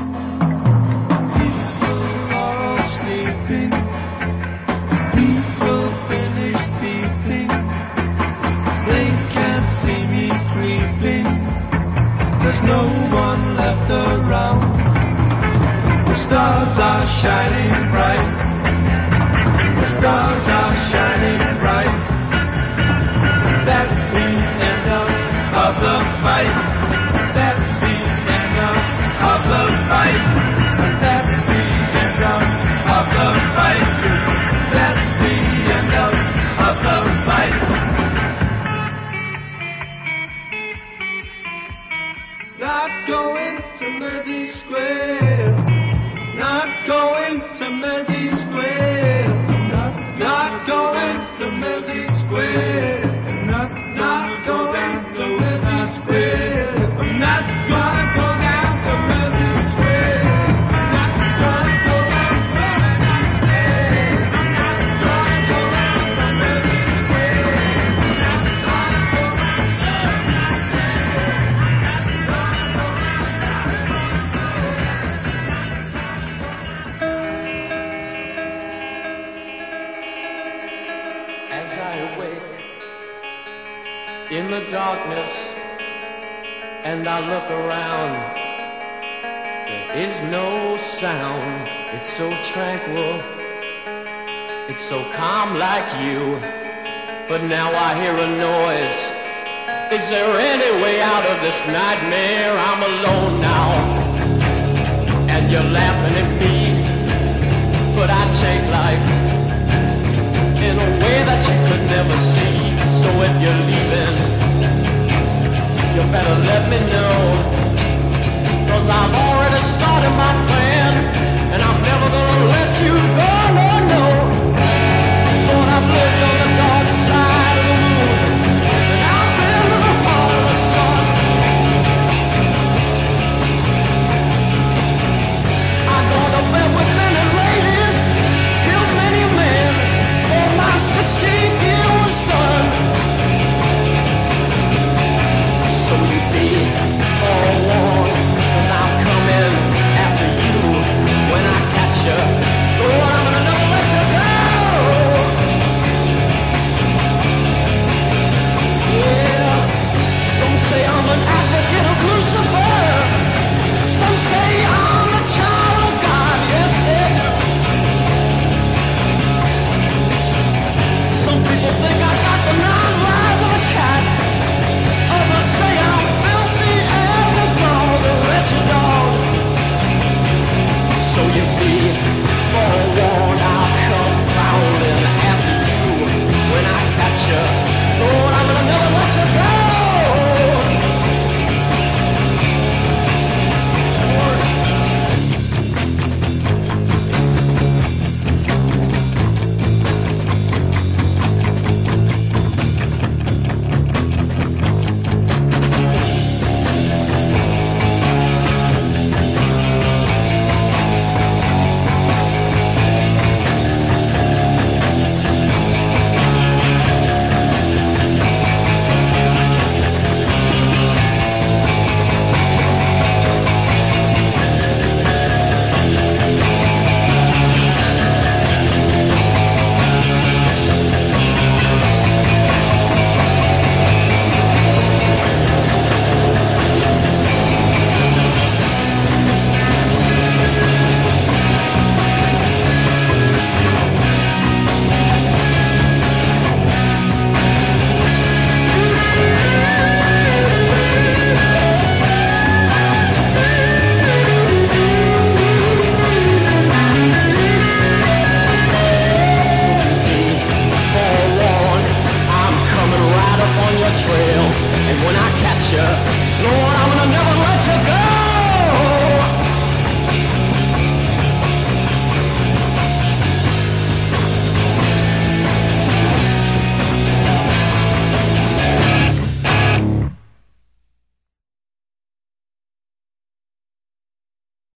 People are all sleeping. People finish beeping. They can't see me creeping. There's no one left around. The stars are shining bright. The stars are shining bright. That's the end of the fight. That's the end of the fight. That's the end of the fight. That's the end of the fight. Not going to Mersey Square. Not going to Mersey Square. Not going to Mersey Square. Not going to Mersey Square. I'm not gonna go down to Mersey Square. Not gonna go down to Mersey Square. I'm not gonna go down to Mersey Square. Not gonna go down to As I awake in the darkness and I look around, there is no sound. It's so tranquil, it's so calm like you. But now I hear a noise. Is there any way out of this nightmare? I'm alone now, and you're laughing at me. But I take life in a way that you could never see. So if you're leaving, you better let me know.